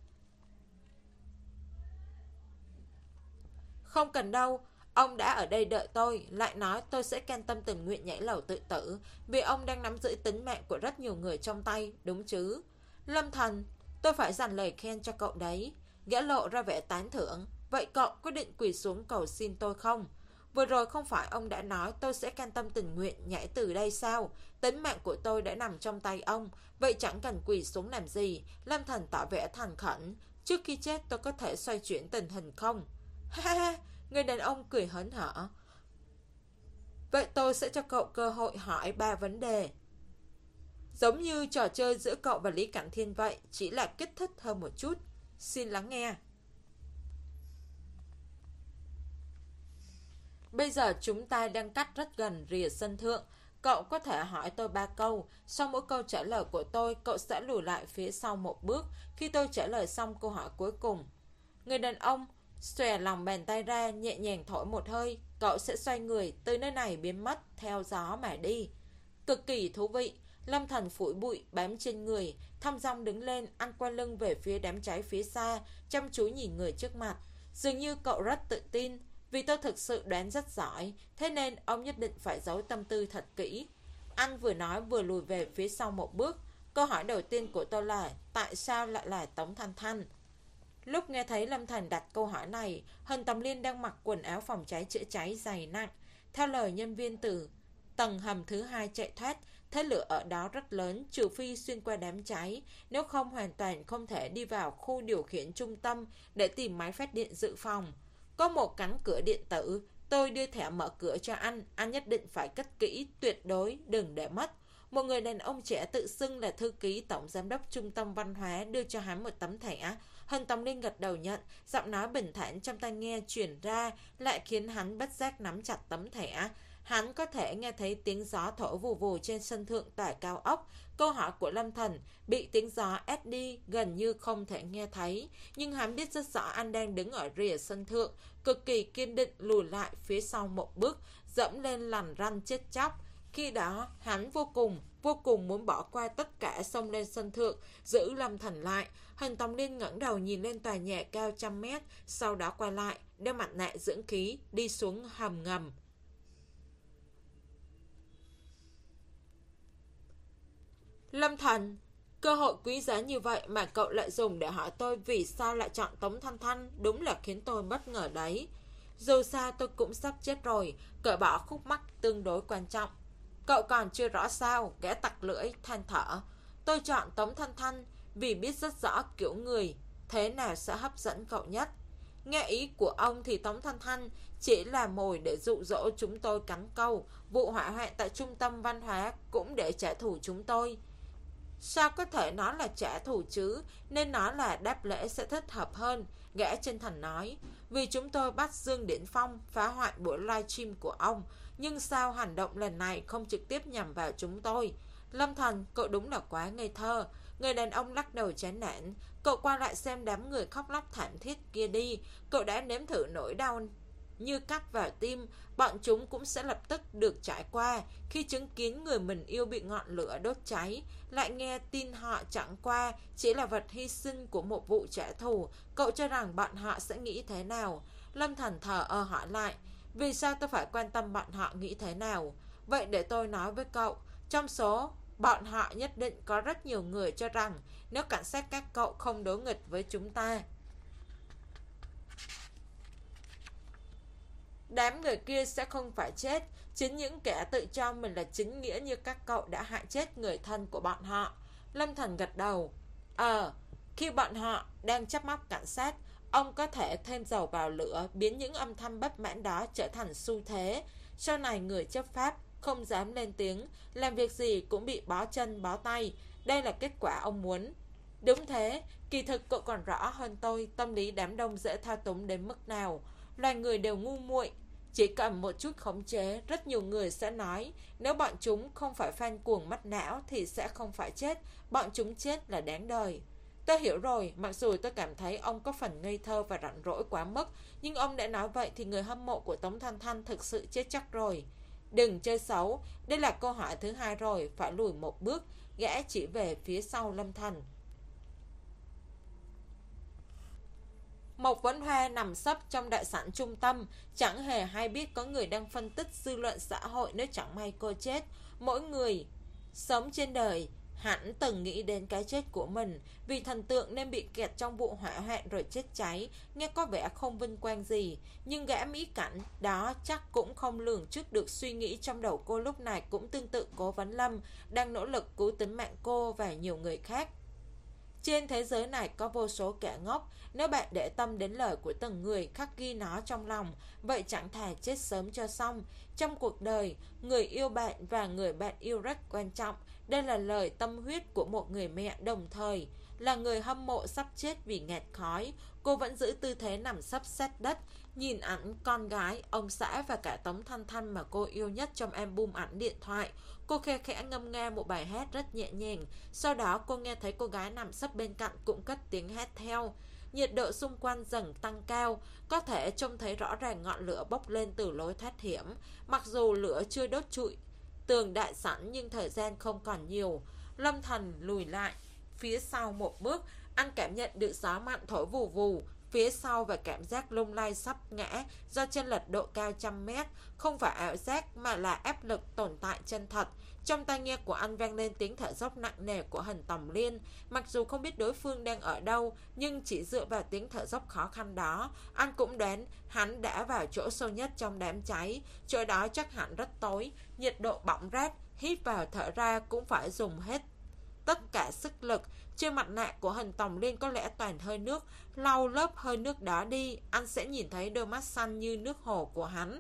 Không cần đâu. Ông đã ở đây đợi tôi, lại nói tôi sẽ can tâm tình nguyện nhảy lầu tự tử, vì ông đang nắm giữ tính mạng của rất nhiều người trong tay, đúng chứ? Lâm Thần, tôi phải dành lời khen cho cậu đấy. Gã lộ ra vẻ tán thưởng. Vậy cậu quyết định quỳ xuống cầu xin tôi không? Vừa rồi không phải ông đã nói tôi sẽ can tâm tình nguyện nhảy từ đây sao? Tính mạng của tôi đã nằm trong tay ông, vậy chẳng cần quỳ xuống làm gì. Lâm Thần tỏ vẻ thành khẩn. Trước khi chết tôi có thể xoay chuyển tình hình không? Ha ha! Người đàn ông cười hớn hở. Vậy tôi sẽ cho cậu cơ hội hỏi ba vấn đề. Giống như trò chơi giữa cậu và Lý Cảnh Thiên vậy, chỉ là kích thích hơn một chút. Xin lắng nghe. Bây giờ chúng ta đang cách rất gần rìa sân thượng. Cậu có thể hỏi tôi ba câu. Sau mỗi câu trả lời của tôi, cậu sẽ lùi lại phía sau một bước khi tôi trả lời xong câu hỏi cuối cùng. Người đàn ông xòe lòng bàn tay ra, nhẹ nhàng thổi một hơi. Cậu sẽ xoay người từ nơi này biến mất theo gió mà đi. Cực kỳ thú vị. Lâm Thần phủi bụi bám trên người, thong dong đứng lên, anh quay lưng về phía đám cháy phía xa, chăm chú nhìn người trước mặt. Dường như cậu rất tự tin, vì tôi thực sự đoán rất giỏi, thế nên ông nhất định phải giấu tâm tư thật kỹ. Anh vừa nói vừa lùi về phía sau một bước. Câu hỏi đầu tiên của tôi là tại sao lại là Tống Thanh Thanh? Lúc nghe thấy Lâm Thần đặt câu hỏi này, Hình Tòng Liên đang mặc quần áo phòng cháy chữa cháy dày nặng. Theo lời nhân viên từ tầng hầm thứ hai chạy thoát, thế lửa ở đó rất lớn, trừ phi xuyên qua đám cháy, nếu không hoàn toàn không thể đi vào khu điều khiển trung tâm để tìm máy phát điện dự phòng. Có một cánh cửa điện tử, tôi đưa thẻ mở cửa cho anh, anh nhất định phải cất kỹ, tuyệt đối đừng để mất. Một người đàn ông trẻ tự xưng là thư ký tổng giám đốc trung tâm văn hóa đưa cho hắn một tấm thẻ. Hình Tòng Liên gật đầu nhận, giọng nói bình thản trong tai nghe truyền ra lại khiến hắn bất giác nắm chặt tấm thẻ. Hắn có thể nghe thấy tiếng gió thổi vù vù trên sân thượng tòa cao ốc. Câu hỏi của Lâm Thần bị tiếng gió ép đi, gần như không thể nghe thấy. Nhưng hắn biết rất rõ anh đang đứng ở rìa sân thượng, cực kỳ kiên định lùi lại phía sau một bước, dẫm lên lằn ranh chết chóc. Khi đó, hắn vô cùng, vô cùng muốn bỏ qua tất cả, xông lên sân thượng, giữ Lâm Thần lại. Hình Tòng Liên ngẩng đầu nhìn lên tòa nhà cao trăm mét, sau đó quay lại, đeo mặt nạ dưỡng khí, đi xuống hầm ngầm. Lâm Thần, cơ hội quý giá như vậy mà cậu lại dùng để hỏi tôi vì sao lại chọn Tống Thanh Thanh, đúng là khiến tôi bất ngờ đấy. Dù sao tôi cũng sắp chết rồi, cởi bỏ khúc mắc tương đối quan trọng. Cậu còn chưa rõ sao? Gã tặc lưỡi than thở. Tôi chọn Tống Thanh Thanh vì biết rất rõ kiểu người thế nào sẽ hấp dẫn cậu nhất. Nghe ý của ông thì Tống Thanh Thanh chỉ là mồi để dụ dỗ chúng tôi cắn câu. Vụ hỏa hoạn tại trung tâm văn hóa cũng để trả thù chúng tôi. Sao có thể nói là trả thù chứ? Nên nói là đáp lễ sẽ thích hợp hơn. Gã chân thành nói. Vì chúng tôi bắt Dương Điển Phong phá hoại buổi livestream của ông. Nhưng sao hành động lần này không trực tiếp nhằm vào chúng tôi? Lâm Thần, cậu đúng là quá ngây thơ. Người đàn ông lắc đầu chán nản. Cậu qua lại xem đám người khóc lóc thảm thiết kia đi. Cậu đã nếm thử nỗi đau như cắt vào tim, bọn chúng cũng sẽ lập tức được trải qua khi chứng kiến người mình yêu bị ngọn lửa đốt cháy, lại nghe tin họ chẳng qua chỉ là vật hy sinh của một vụ trả thù. Cậu cho rằng bọn họ sẽ nghĩ thế nào? Lâm Thần thờ ơ hỏi lại, vì sao tôi phải quan tâm bọn họ nghĩ thế nào? Vậy để tôi nói với cậu, trong số bọn họ nhất định có rất nhiều người cho rằng nếu cảnh sát các cậu không đối nghịch với chúng ta, đám người kia sẽ không phải chết. Chính những kẻ tự cho mình là chính nghĩa như các cậu đã hại chết người thân của bọn họ. Lâm Thần gật đầu. Ờ, khi bọn họ đang trách móc cảnh sát, ông có thể thêm dầu vào lửa, biến những âm thanh bất mãn đó trở thành xu thế. Sau này người chấp pháp không dám lên tiếng, làm việc gì cũng bị bó chân bó tay. Đây là kết quả ông muốn. Đúng thế, kỳ thực cậu còn rõ hơn tôi tâm lý đám đông dễ thao túng đến mức nào. Loài người đều ngu muội, chỉ cần một chút khống chế, rất nhiều người sẽ nói nếu bọn chúng không phải fan cuồng mất não thì sẽ không phải chết, bọn chúng chết là đáng đời. Tôi hiểu rồi, mặc dù tôi cảm thấy ông có phần ngây thơ và rảnh rỗi quá mức, nhưng ông đã nói vậy thì người hâm mộ của Tống Thanh Thanh thực sự chết chắc rồi. Đừng chơi xấu, đây là câu hỏi thứ hai rồi, phải lùi một bước. Gã chỉ về phía sau Lâm Thần. Mộc Vấn Hoa nằm sấp trong đại sảnh trung tâm, chẳng hề hay biết có người đang phân tích dư luận xã hội nếu chẳng may cô chết. Mỗi người sống trên đời hẳn từng nghĩ đến cái chết của mình, vì thần tượng nên bị kẹt trong vụ hỏa hoạn rồi chết cháy, nghe có vẻ không vinh quang gì. Nhưng gã mỹ cảnh đó chắc cũng không lường trước được suy nghĩ trong đầu cô lúc này cũng tương tự Cố Vấn Lâm, đang nỗ lực cứu tính mạng cô và nhiều người khác. Trên thế giới này có vô số kẻ ngốc, nếu bạn để tâm đến lời của từng người, khắc ghi nó trong lòng, vậy chẳng thà chết sớm cho xong. Trong cuộc đời, người yêu bạn và người bạn yêu rất quan trọng. Đây là lời tâm huyết của một người mẹ, đồng thời là người hâm mộ sắp chết vì nghẹt khói. Cô vẫn giữ tư thế nằm sấp sát đất, nhìn ảnh con gái, ông xã và cả Tống Thanh Thanh mà cô yêu nhất trong album ảnh điện thoại. Cô khe khẽ ngâm nga một bài hát rất nhẹ nhàng. Sau đó cô nghe thấy cô gái nằm sấp bên cạnh cũng cất tiếng hát theo. Nhiệt độ xung quanh dần tăng cao, có thể trông thấy rõ ràng ngọn lửa bốc lên từ lối thoát hiểm. Mặc dù lửa chưa đốt trụi tường đại sảnh nhưng thời gian không còn nhiều. Lâm Thần lùi lại phía sau một bước, anh cảm nhận được gió mạnh thổi vù vù phía sau và cảm giác lung lay sắp ngã do chênh lệch độ cao trăm mét. Không phải ảo giác mà là áp lực tồn tại chân thật. Trong tai nghe của anh vang lên tiếng thở dốc nặng nề của Hình Tòng Liên. Mặc dù không biết đối phương đang ở đâu, nhưng chỉ dựa vào tiếng thở dốc khó khăn đó, anh cũng đoán hắn đã vào chỗ sâu nhất trong đám cháy. Chỗ đó chắc hẳn rất tối, nhiệt độ bỏng rát, hít vào thở ra cũng phải dùng hết tất cả sức lực. Trên mặt nạ của Hình Tòng Liên có lẽ toàn hơi nước. Lau lớp hơi nước đó đi, anh sẽ nhìn thấy đôi mắt xanh như nước hồ của hắn.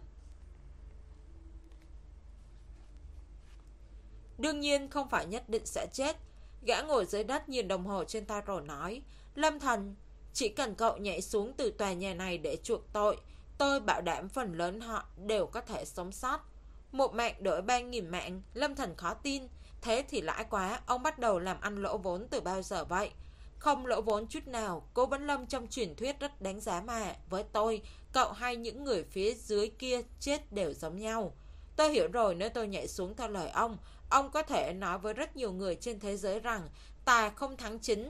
Đương nhiên không phải nhất định sẽ chết. Gã ngồi dưới đất nhìn đồng hồ trên tay rồi nói, Lâm Thần, chỉ cần cậu nhảy xuống từ tòa nhà này để chuộc tội, tôi bảo đảm phần lớn họ đều có thể sống sót. Một mạng đổi ba nghìn mạng. Lâm Thần khó tin. Thế thì lãi quá, ông bắt đầu làm ăn lỗ vốn từ bao giờ vậy? Không lỗ vốn chút nào. Cố Vấn Lâm trong truyền thuyết rất đáng giá mà. Với tôi, cậu hay những người phía dưới kia chết đều giống nhau. Tôi hiểu rồi, nếu tôi nhảy xuống theo lời ông, ông có thể nói với rất nhiều người trên thế giới rằng tài không thắng chính,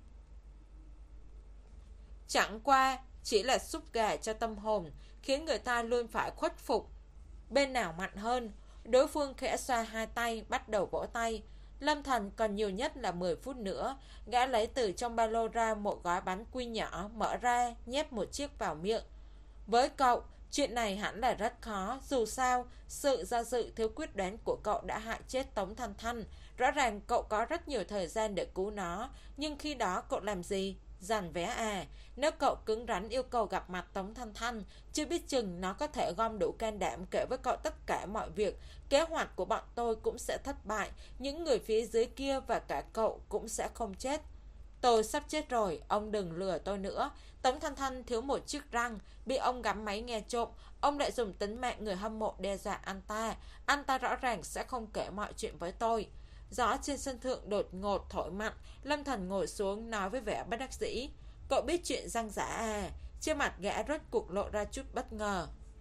chẳng qua chỉ là súp gà cho tâm hồn, khiến người ta luôn phải khuất phục bên nào mạnh hơn. Đối phương khẽ xoa hai tay, bắt đầu vỗ tay. Lâm Thần còn nhiều nhất là mười phút nữa. Gã lấy từ trong ba lô ra một gói bánh quy nhỏ, mở ra, nhét một chiếc vào miệng. Với cậu, chuyện này hẳn là rất khó. Dù sao, sự do dự thiếu quyết đoán của cậu đã hại chết Tống Thanh Thanh. Rõ ràng cậu có rất nhiều thời gian để cứu nó, nhưng khi đó cậu làm gì? Giành vé à? Nếu cậu cứng rắn yêu cầu gặp mặt Tống Thanh Thanh, chưa biết chừng nó có thể gom đủ can đảm kể với cậu tất cả mọi việc. Kế hoạch của bọn tôi cũng sẽ thất bại, những người phía dưới kia và cả cậu cũng sẽ không chết. Tôi sắp chết rồi, ông đừng lừa tôi nữa. Tống Thanh Thanh thiếu một chiếc răng, bị ông gắm máy nghe trộm. Ông lại dùng tính mạng người hâm mộ đe dọa anh ta. Anh ta rõ ràng sẽ không kể mọi chuyện với tôi. Gió trên sân thượng đột ngột thổi mạnh. Lâm Thần ngồi xuống nói với vẻ bất đắc dĩ, cậu biết chuyện răng giả à? Trên mặt gã rốt cuộc lộ ra chút bất ngờ.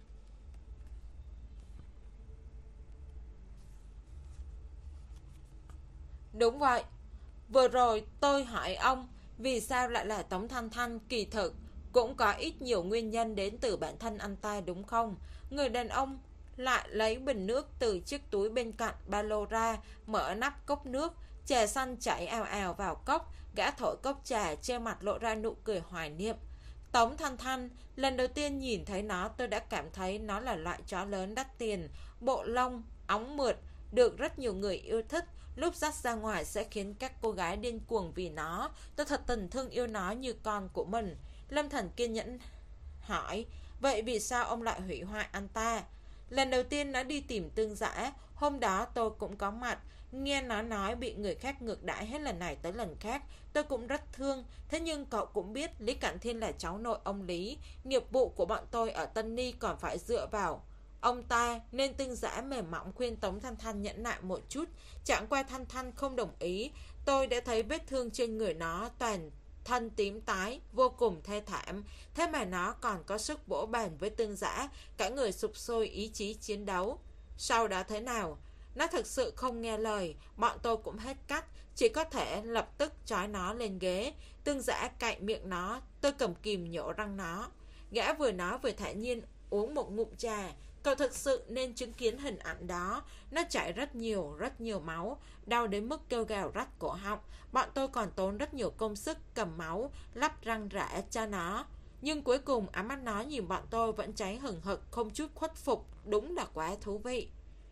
Đúng vậy. Vừa rồi tôi hỏi ông vì sao lại là Tống Thanh Thanh, kỳ thực cũng có ít nhiều nguyên nhân đến từ bản thân anh ta đúng không? Người đàn ông lại lấy bình nước từ chiếc túi bên cạnh ba lô ra, mở nắp cốc nước, trà xanh chảy ào ào vào cốc, gã thổi cốc trà, che mặt lộ ra nụ cười hoài niệm. Tống Thanh Thanh, lần đầu tiên nhìn thấy nó tôi đã cảm thấy nó là loại chó lớn đắt tiền, bộ lông, óng mượt, được rất nhiều người yêu thích. Lúc dắt ra ngoài sẽ khiến các cô gái điên cuồng vì nó. Tôi thật tình thương yêu nó như con của mình. Lâm Thần kiên nhẫn hỏi, vậy vì sao ông lại hủy hoại anh ta? Lần đầu tiên nó đi tìm Tương Giã, hôm đó tôi cũng có mặt. Nghe nó nói bị người khác ngược đãi hết lần này tới lần khác, tôi cũng rất thương. Thế nhưng cậu cũng biết Lý Cẩn Thiên là cháu nội ông Lý, nghiệp vụ của bọn tôi ở Tân Ni còn phải dựa vào ông ta, nên Tương Giã mềm mỏng khuyên Tống Thanh Thanh nhẫn nại một chút. Chẳng qua Thanh Thanh không đồng ý. Tôi đã thấy vết thương trên người nó toàn thân tím tái, vô cùng thê thảm. Thế mà nó còn có sức vỗ bàn với Tương Giã, cả người sụp sôi ý chí chiến đấu. Sau đó thế nào? Nó thực sự không nghe lời, bọn tôi cũng hết cách, chỉ có thể lập tức trói nó lên ghế. Tương Giã cạy miệng nó, tôi cầm kìm nhổ răng nó. Gã vừa nói vừa thản nhiên uống một ngụm trà. Cậu thực sự nên chứng kiến hình ảnh đó. Nó chảy rất nhiều, rất nhiều máu, đau đến mức kêu gào rách cổ họng. Bọn tôi còn tốn rất nhiều công sức cầm máu, lắp răng rã cho nó. Nhưng cuối cùng ám mắt nó nhìn bọn tôi vẫn cháy hừng hực, không chút khuất phục. Đúng là quá thú vị.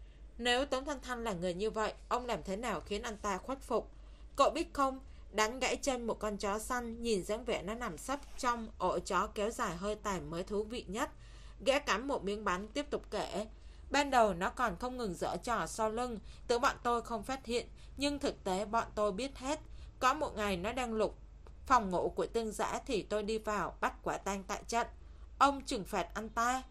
Nếu Tống Thanh Thanh là người như vậy, ông làm thế nào khiến anh ta khuất phục? Cậu biết không, đánh gãy chân một con chó săn, nhìn dáng vẻ nó nằm sấp trong ổ chó kéo dài hơi tàn mới thú vị nhất. Gã cắm một miếng bánh tiếp tục kể. Ban đầu nó còn không ngừng giở trò sau lưng, tưởng bọn tôi không phát hiện, nhưng thực tế bọn tôi biết hết. Có một ngày nó đang lục phòng ngủ của Tương Giã thì tôi đi vào, bắt quả tang tại trận. Ông trừng phạt anh ta.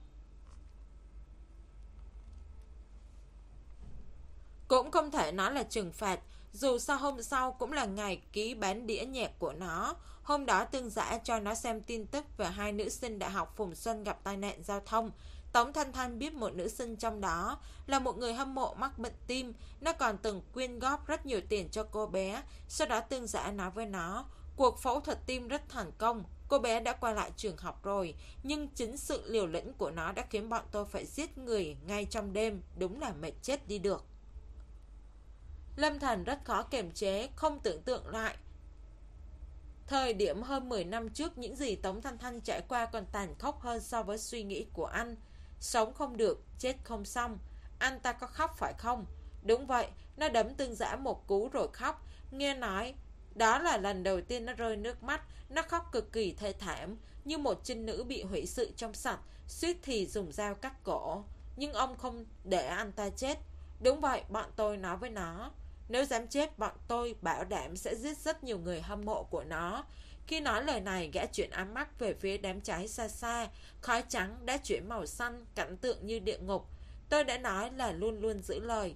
Cũng không thể nói là trừng phạt, dù sao hôm sau cũng là ngày ký bán đĩa nhạc của nó. Hôm đó Tương Giã cho nó xem tin tức về hai nữ sinh đại học Phùng Xuân gặp tai nạn giao thông. Tống Thanh Thanh biết một nữ sinh trong đó là một người hâm mộ mắc bệnh tim. Nó còn từng quyên góp rất nhiều tiền cho cô bé. Sau đó Tương Giã nói với nó, cuộc phẫu thuật tim rất thành công, cô bé đã quay lại trường học rồi. Nhưng chính sự liều lĩnh của nó đã khiến bọn tôi phải giết người ngay trong đêm. Đúng là mệt chết đi được. Lâm Thần rất khó kiềm chế, không tưởng tượng lại thời điểm hơn mười năm trước, những gì Tống Thanh Thanh trải qua còn tàn khốc hơn so với suy nghĩ của anh. Sống không được, chết không xong. Anh ta có khóc phải không? Đúng vậy, nó đấm Tương Giã một cú rồi khóc. Nghe nói đó là lần đầu tiên nó rơi nước mắt. Nó khóc cực kỳ thê thảm, như một trinh nữ bị hủy sự trong sạch, suýt thì dùng dao cắt cổ. Nhưng ông không để anh ta chết. Đúng vậy, bọn tôi nói với nó, nếu dám chết, bọn tôi bảo đảm sẽ giết rất nhiều người hâm mộ của nó. Khi nói lời này, gã chuyển ánh mắt về phía đám cháy xa xa. Khói trắng đã chuyển màu xanh, cảnh tượng như địa ngục. Tôi đã nói là luôn luôn giữ lời.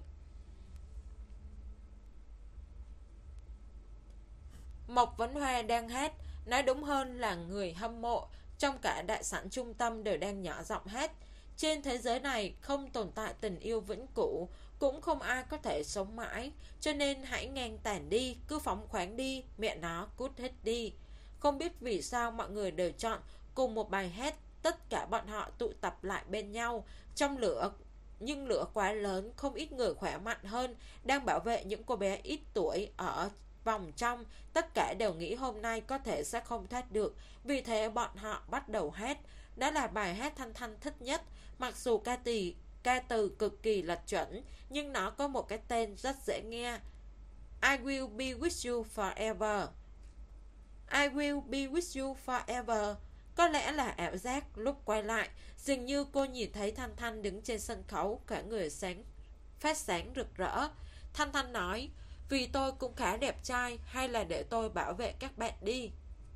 Mộc Vấn Hoa đang hát, nói đúng hơn là người hâm mộ trong cả đại sảnh trung tâm đều đang nhỏ giọng hát. Trên thế giới này không tồn tại tình yêu vĩnh cửu, cũng không ai có thể sống mãi, cho nên hãy ngang tàn đi, cứ phóng khoáng đi, mẹ nó cút hết đi. Không biết vì sao mọi người đều chọn cùng một bài hát, tất cả bọn họ tụ tập lại bên nhau trong lửa. Nhưng lửa quá lớn, không ít người khỏe mạnh hơn đang bảo vệ những cô bé ít tuổi ở vòng trong. Tất cả đều nghĩ hôm nay có thể sẽ không thoát được, vì thế bọn họ bắt đầu hát. Đó là bài hát Thanh Thanh thích nhất. Mặc dù ca từ, ca từ cực kỳ lệch chuẩn, nhưng nó có một cái tên rất dễ nghe. I will be with you forever. I will be with you forever. Có lẽ là ảo giác, lúc quay lại dường như cô nhìn thấy Thanh Thanh đứng trên sân khấu, cả người sáng phát sáng rực rỡ. Thanh Thanh nói, vì tôi cũng khá đẹp trai, hay là để tôi bảo vệ các bạn đi.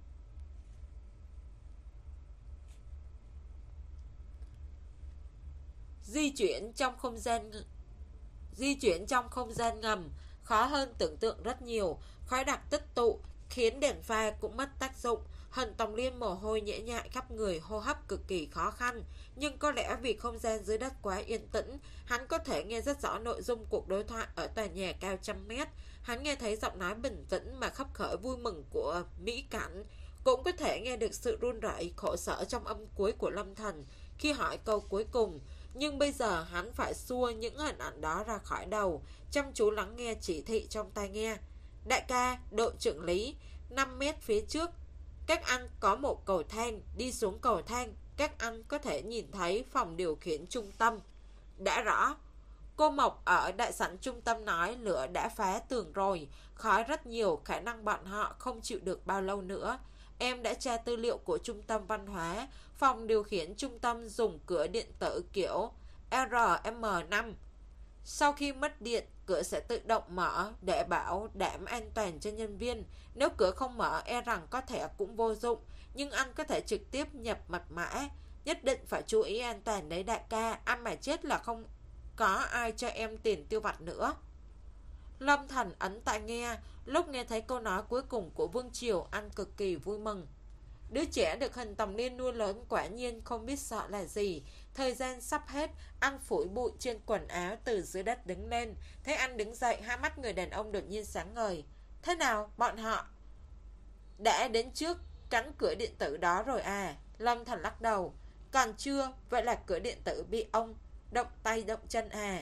Di chuyển trong không gian Di chuyển trong không gian ngầm khó hơn tưởng tượng rất nhiều. Khói đặc tích tụ khiến đèn pha cũng mất tác dụng. Hận Tòng Liên mồ hôi nhễ nhại khắp người, hô hấp cực kỳ khó khăn. Nhưng có lẽ vì không gian dưới đất quá yên tĩnh, hắn có thể nghe rất rõ nội dung cuộc đối thoại ở tòa nhà cao trăm mét. Hắn nghe thấy giọng nói bình tĩnh mà khấp khởi vui mừng của Mỹ Cảnh, cũng có thể nghe được sự run rẩy khổ sở trong âm cuối của Lâm Thần khi hỏi câu cuối cùng. Nhưng bây giờ hắn phải xua những hình ảnh đó ra khỏi đầu, chăm chú lắng nghe chỉ thị trong tai nghe. Đại ca, đội trưởng lý, năm mét phía trước, các anh có một cầu thang, đi xuống cầu thang, các anh có thể nhìn thấy phòng điều khiển trung tâm. Đã rõ. Cô Mộc ở đại sảnh trung tâm nói lửa đã phá tường rồi, khói rất nhiều, khả năng bọn họ không chịu được bao lâu nữa. Em đã tra tư liệu của trung tâm văn hóa, phòng điều khiển trung tâm dùng cửa điện tử kiểu R M năm. Sau khi mất điện, cửa sẽ tự động mở để bảo đảm an toàn cho nhân viên. Nếu cửa không mở, e rằng có thể cũng vô dụng, nhưng anh có thể trực tiếp nhập mật mã. Nhất định phải chú ý an toàn đấy đại ca, ăn mà chết là không có ai cho em tiền tiêu vặt nữa. Lâm Thần ấn tai nghe, lúc nghe thấy câu nói cuối cùng của Vương Triều, anh cực kỳ vui mừng. Đứa trẻ được hình tầm niên nuôi lớn quả nhiên không biết sợ là gì. Thời gian sắp hết, anh phủi bụi trên quần áo từ dưới đất đứng lên. Thấy anh đứng dậy, hai mắt người đàn ông đột nhiên sáng ngời. Thế nào, bọn họ đã đến trước cánh cửa điện tử đó rồi à? Lâm Thần lắc đầu. Còn chưa, vậy là cửa điện tử bị ông động tay động chân à?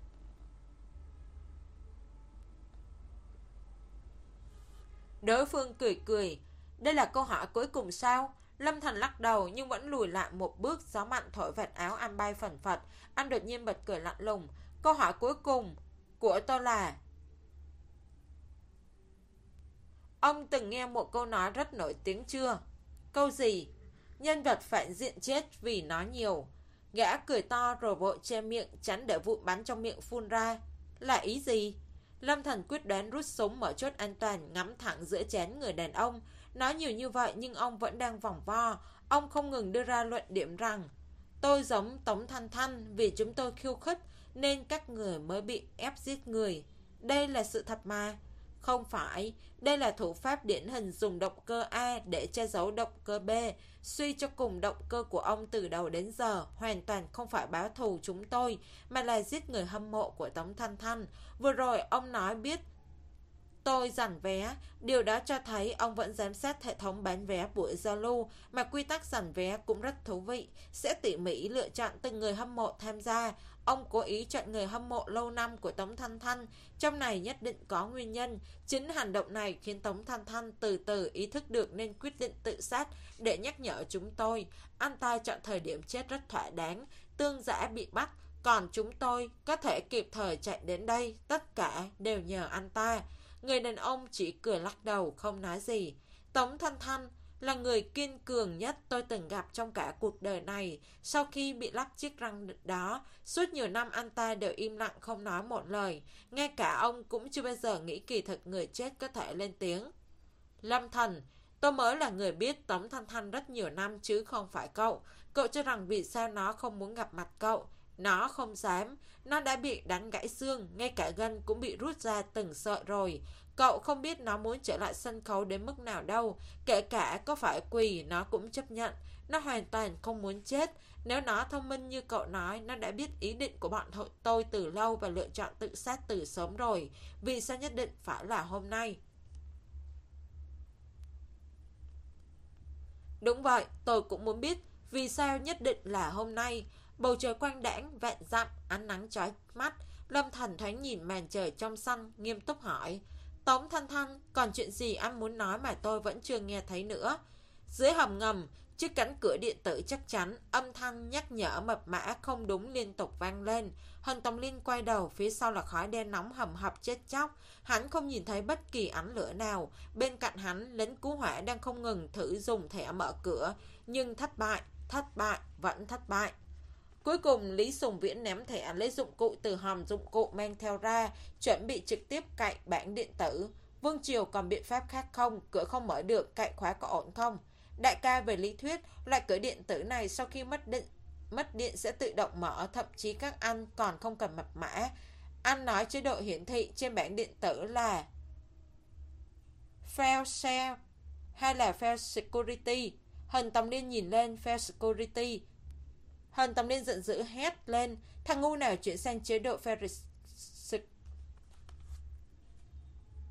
Đối phương cười cười. Đây là câu hỏi cuối cùng sao? Lâm Thần lắc đầu nhưng vẫn lùi lại một bước, gió mạnh thổi vạt áo anh bay phần phật. Anh đột nhiên bật cười lạnh lùng. Câu hỏi cuối cùng của tôi là: ông từng nghe một câu nói rất nổi tiếng chưa? Câu gì? Nhân vật phản diện chết vì nói nhiều. Gã cười to rồi vội che miệng, tránh để vụ bắn trong miệng phun ra. Là ý gì? Lâm Thần quyết đoán rút súng mở chốt an toàn, ngắm thẳng giữa trán người đàn ông. Nói nhiều như vậy nhưng ông vẫn đang vòng vo. Ông không ngừng đưa ra luận điểm rằng tôi giống Tống Thanh Thanh vì chúng tôi khiêu khích nên các người mới bị ép giết người. Đây là sự thật mà. Không phải, đây là thủ pháp điển hình dùng động cơ A để che giấu động cơ B. Suy cho cùng, động cơ của ông từ đầu đến giờ hoàn toàn không phải báo thù chúng tôi, mà là giết người hâm mộ của Tống Thanh Thanh. Vừa rồi ông nói biết tôi giành vé, điều đó cho thấy ông vẫn giám sát hệ thống bán vé buổi giao lưu, mà quy tắc giành vé cũng rất thú vị, sẽ tỉ mỉ lựa chọn từng người hâm mộ tham gia. Ông cố ý chọn người hâm mộ lâu năm của Tống Thanh Thanh, trong này nhất định có nguyên nhân. Chính hành động này khiến Tống Thanh Thanh từ từ ý thức được nên quyết định tự sát để nhắc nhở chúng tôi. Anh ta chọn thời điểm chết rất thỏa đáng, Tương Giã bị bắt, còn chúng tôi có thể kịp thời chạy đến đây, tất cả đều nhờ anh ta. Người đàn ông chỉ cười lắc đầu không nói gì. Tống Thanh Thanh là người kiên cường nhất tôi từng gặp trong cả cuộc đời này. Sau khi bị lắp chiếc răng đó, suốt nhiều năm anh ta đều im lặng không nói một lời. Ngay cả ông cũng chưa bao giờ nghĩ kỳ thực người chết có thể lên tiếng. Lâm Thần, tôi mới là người biết Tống Thanh Thanh rất nhiều năm chứ không phải cậu. Cậu cho rằng vì sao nó không muốn gặp mặt cậu? Nó không dám, nó đã bị đánh gãy xương, ngay cả gân cũng bị rút ra từng sợi rồi. Cậu không biết nó muốn trở lại sân khấu đến mức nào đâu. Kể cả có phải quỳ nó cũng chấp nhận. Nó hoàn toàn không muốn chết. Nếu nó thông minh như cậu nói, nó đã biết ý định của bọn tôi từ lâu và lựa chọn tự sát từ sớm rồi. Vì sao nhất định phải là hôm nay? Đúng vậy, tôi cũng muốn biết vì sao nhất định là hôm nay. Bầu trời quang đãng vạn dặm, ánh nắng chói mắt. Lâm Thần thoáng nhìn màn trời trong xanh, nghiêm túc hỏi: Tống Thanh Thanh, còn chuyện gì anh muốn nói mà tôi vẫn chưa nghe thấy nữa? Dưới hầm ngầm, trước cánh cửa điện tử chắc chắn, âm thanh nhắc nhở mập mã không đúng liên tục vang lên. Hân Tông Linh quay đầu, phía sau là khói đen nóng hầm hập chết chóc. Hắn không nhìn thấy bất kỳ ánh lửa nào. Bên cạnh hắn, lính cứu hỏa đang không ngừng thử dùng thẻ mở cửa, nhưng thất bại, thất bại, vẫn thất bại. Cuối cùng, Lý Sùng Viễn ném thẻ lấy dụng cụ từ hòm dụng cụ mang theo ra, chuẩn bị trực tiếp cạy bảng điện tử. Vương Triều còn biện pháp khác không? Cửa không mở được, cạy khóa có ổn không? Đại ca, về lý thuyết, loại cửa điện tử này sau khi mất điện, mất điện sẽ tự động mở, thậm chí các anh còn không cần mật mã. Anh nói chế độ hiển thị trên bảng điện tử là Fail Share hay là Fail Security? Hân Tầm Liên nhìn lên Fail Security. Hân Tầm Liên giận dữ hét lên: thằng ngu nào chuyển sang chế độ Fail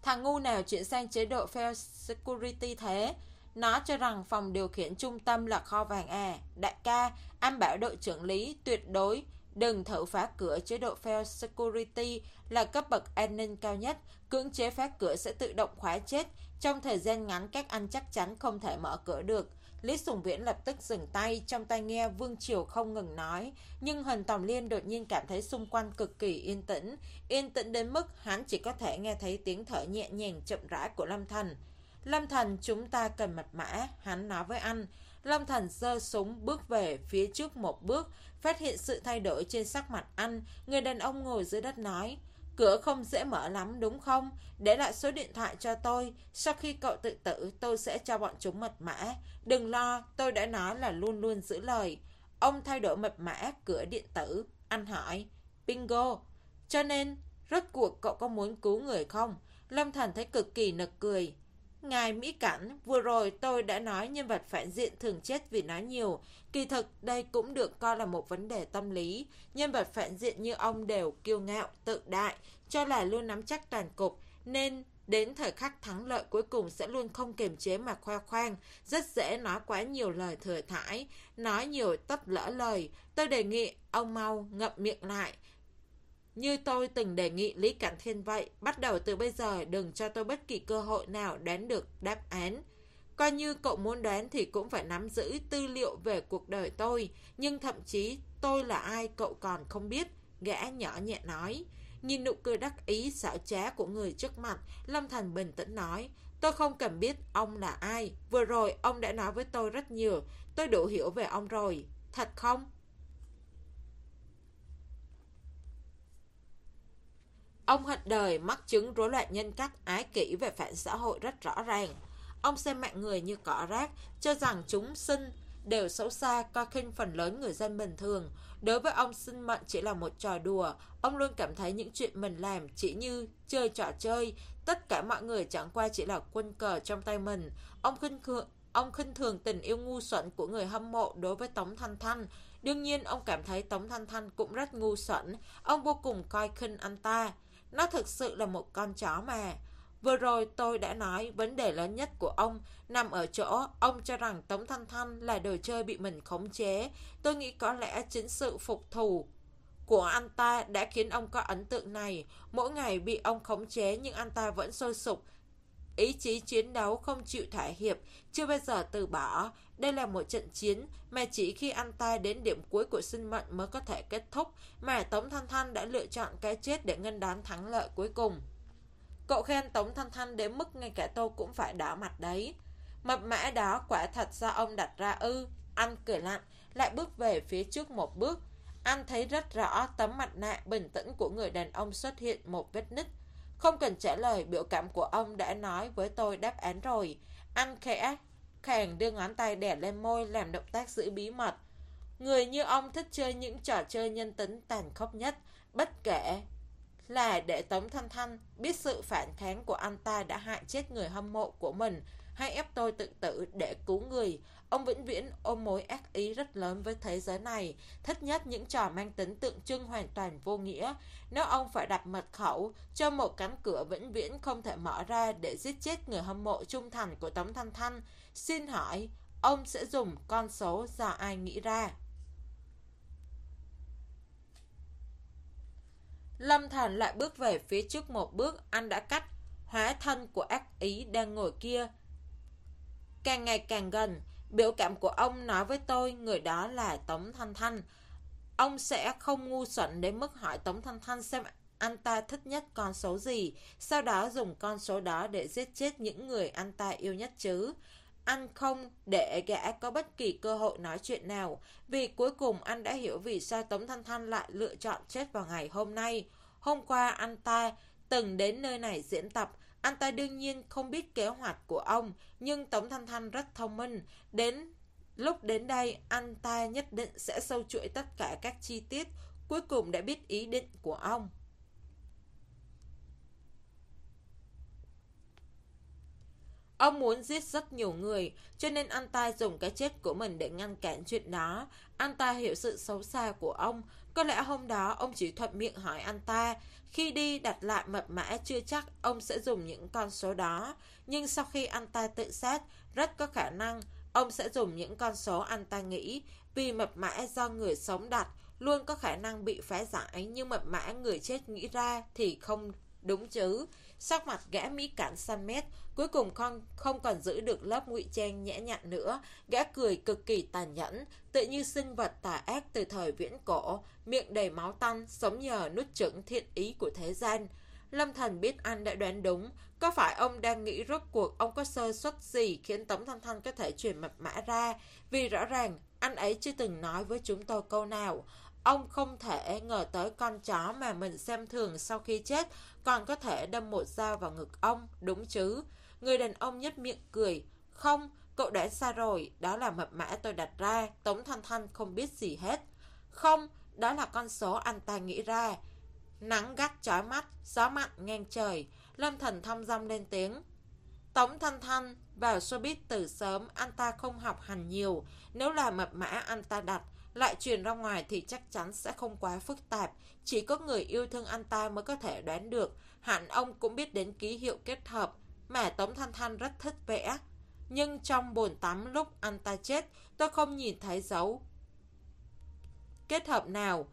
Thằng ngu nào chuyển sang chế độ Fair Security thế? Nó cho rằng phòng điều khiển trung tâm là kho vàng à. Đại ca, anh bảo đội trưởng Lý tuyệt đối đừng thử phá cửa. Chế độ Fair Security là cấp bậc an ninh cao nhất. Cưỡng chế phá cửa sẽ tự động khóa chết. Trong thời gian ngắn các anh chắc chắn không thể mở cửa được. Lý Sùng Viễn lập tức dừng tay, trong tai nghe Vương Triều không ngừng nói. Nhưng Huỳnh Tòng Liên đột nhiên cảm thấy xung quanh cực kỳ yên tĩnh. Yên tĩnh đến mức hắn chỉ có thể nghe thấy tiếng thở nhẹ nhàng chậm rãi của Lâm Thần. Lâm Thần, chúng ta cần mật mã, hắn nói với anh. Lâm Thần giơ súng bước về phía trước một bước, phát hiện sự thay đổi trên sắc mặt anh. Người đàn ông ngồi dưới đất nói, cửa không dễ mở lắm đúng không? Để lại số điện thoại cho tôi. Sau khi cậu tự tử, tôi sẽ cho bọn chúng mật mã. Đừng lo, tôi đã nói là luôn luôn giữ lời. Ông thay đổi mật mã cửa điện tử. Anh hỏi, bingo. Cho nên, rốt cuộc cậu có muốn cứu người không? Lâm Thần thấy cực kỳ nực cười. Ngài Mỹ Cảnh, vừa rồi tôi đã nói nhân vật phản diện thường chết vì nói nhiều. Kỳ thực đây cũng được coi là một vấn đề tâm lý. Nhân vật phản diện như ông đều kiêu ngạo, tự đại, cho là luôn nắm chắc toàn cục. Nên đến thời khắc thắng lợi cuối cùng sẽ luôn không kiềm chế mà khoe khoang. Rất dễ nói quá nhiều lời thừa thãi, nói nhiều tất lỡ lời. Tôi đề nghị ông mau ngậm miệng lại. Như tôi từng đề nghị Lý Cảnh Thiên vậy, bắt đầu từ bây giờ đừng cho tôi bất kỳ cơ hội nào đoán được đáp án. Coi như cậu muốn đoán thì cũng phải nắm giữ tư liệu về cuộc đời tôi, nhưng thậm chí tôi là ai cậu còn không biết, gã nhỏ nhẹ nói. Nhìn nụ cười đắc ý xảo trá của người trước mặt, Lâm Thần bình tĩnh nói, tôi không cần biết ông là ai, vừa rồi ông đã nói với tôi rất nhiều, tôi đủ hiểu về ông rồi, thật không? Ông hận đời, mắc chứng rối loạn nhân cách, ái kỷ về phản xã hội rất rõ ràng. Ông xem mạng người như cỏ rác, cho rằng chúng sinh đều xấu xa, coi khinh phần lớn người dân bình thường. Đối với ông, sinh mệnh chỉ là một trò đùa. Ông luôn cảm thấy những chuyện mình làm chỉ như chơi trò chơi. Tất cả mọi người chẳng qua chỉ là quân cờ trong tay mình. Ông khinh thường, ông khinh thường tình yêu ngu xuẩn của người hâm mộ đối với Tống Thanh Thanh. Đương nhiên ông cảm thấy Tống Thanh Thanh cũng rất ngu xuẩn. Ông vô cùng coi khinh anh ta. Nó thực sự là một con chó mà. Vừa rồi tôi đã nói vấn đề lớn nhất của ông nằm ở chỗ ông cho rằng Tống Thanh Thanh là đồ chơi bị mình khống chế. Tôi nghĩ có lẽ chính sự phục thù của anh ta đã khiến ông có ấn tượng này. Mỗi ngày bị ông khống chế nhưng anh ta vẫn sôi sục, ý chí chiến đấu không chịu thỏa hiệp, chưa bao giờ từ bỏ. Đây là một trận chiến mà chỉ khi anh ta đến điểm cuối của sinh mệnh mới có thể kết thúc, mà Tống Thanh Thanh đã lựa chọn cái chết để nghênh đón thắng lợi cuối cùng. Cậu khen Tống Thanh Thanh đến mức ngay cả tôi cũng phải đỏ mặt đấy. Mật mã đó quả thật do ông đặt ra ư? Anh cười lạnh, lại bước về phía trước một bước. Anh thấy rất rõ tấm mặt nạ bình tĩnh của người đàn ông xuất hiện một vết nứt. Không cần trả lời, biểu cảm của ông đã nói với tôi đáp án rồi. Anh khẽ khàng đưa ngón tay đè lên môi, làm động tác giữ bí mật. Người như ông thích chơi những trò chơi nhân tính tàn khốc nhất, bất kể là để Tống Thanh Thanh biết sự phản kháng của anh ta đã hại chết người hâm mộ của mình, hay ép tôi tự tử để cứu người. Ông vĩnh viễn ôm mối ác ý rất lớn với thế giới này, thích nhất những trò mang tính tượng trưng hoàn toàn vô nghĩa. Nếu ông phải đặt mật khẩu cho một cánh cửa vĩnh viễn không thể mở ra để giết chết người hâm mộ trung thành của Tống Thanh Thanh, xin hỏi ông sẽ dùng con số do ai nghĩ ra? Lâm Thần lại bước về phía trước một bước. Anh đã cách hóa thân của ác ý đang ngồi kia càng ngày càng gần. Biểu cảm của ông nói với tôi người đó là Tống Thanh Thanh. Ông sẽ không ngu xuẩn đến mức hỏi Tống Thanh Thanh xem anh ta thích nhất con số gì, sau đó dùng con số đó để giết chết những người anh ta yêu nhất chứ. Anh không để gã có bất kỳ cơ hội nói chuyện nào, vì cuối cùng anh đã hiểu vì sao Tống Thanh Thanh lại lựa chọn chết vào ngày hôm nay. Hôm qua anh ta từng đến nơi này diễn tập. Anh ta đương nhiên không biết kế hoạch của ông, nhưng Tống Thanh Thanh rất thông minh. Đến lúc đến đây, anh ta nhất định sẽ sâu chuỗi tất cả các chi tiết, cuối cùng đã biết ý định của ông. Ông muốn giết rất nhiều người, cho nên anh ta dùng cái chết của mình để ngăn cản chuyện đó. Anh ta hiểu sự xấu xa của ông. Có lẽ hôm đó ông chỉ thuận miệng hỏi anh ta. Khi đi đặt lại mật mã chưa chắc ông sẽ dùng những con số đó. Nhưng sau khi anh ta tự sát, rất có khả năng ông sẽ dùng những con số anh ta nghĩ. Vì mật mã do người sống đặt luôn có khả năng bị phá giải, nhưng mật mã người chết nghĩ ra thì không đúng chứ. Sắc mặt gã Mỹ cảnh xanh mét, cuối cùng không, không còn giữ được lớp ngụy trang nhã nhặn nữa. Gã cười cực kỳ tàn nhẫn, tự như sinh vật tà ác từ thời viễn cổ, miệng đầy máu tanh, sống nhờ nuốt chửng thiện ý của thế gian. Lâm Thần biết anh đã đoán đúng. Có phải ông đang nghĩ rốt cuộc ông có sơ suất gì khiến Tống Thanh Thanh có thể truyền mật mã ra? Vì rõ ràng anh ấy chưa từng nói với chúng tôi câu nào. Ông không thể ngờ tới con chó mà mình xem thường sau khi chết còn có thể đâm một dao vào ngực ông, đúng chứ? Người đàn ông nhếch miệng cười. Không, cậu đoán sai rồi, đó là mật mã tôi đặt ra. Tống Thanh Thanh không biết gì hết. Không, đó là con số anh ta nghĩ ra. Nắng gắt chói mắt, gió mạnh ngang trời. Lâm Thần thong dong lên tiếng. Tống Thanh Thanh vào showbiz từ sớm, anh ta không học hành nhiều. Nếu là mật mã anh ta đặt lại truyền ra ngoài thì chắc chắn sẽ không quá phức tạp. Chỉ có người yêu thương anh ta mới có thể đoán được. Hẳn ông cũng biết đến ký hiệu kết hợp mà Tống Thanh Thanh rất thích vẽ. Nhưng trong bồn tắm lúc anh ta chết, tôi không nhìn thấy dấu kết hợp nào.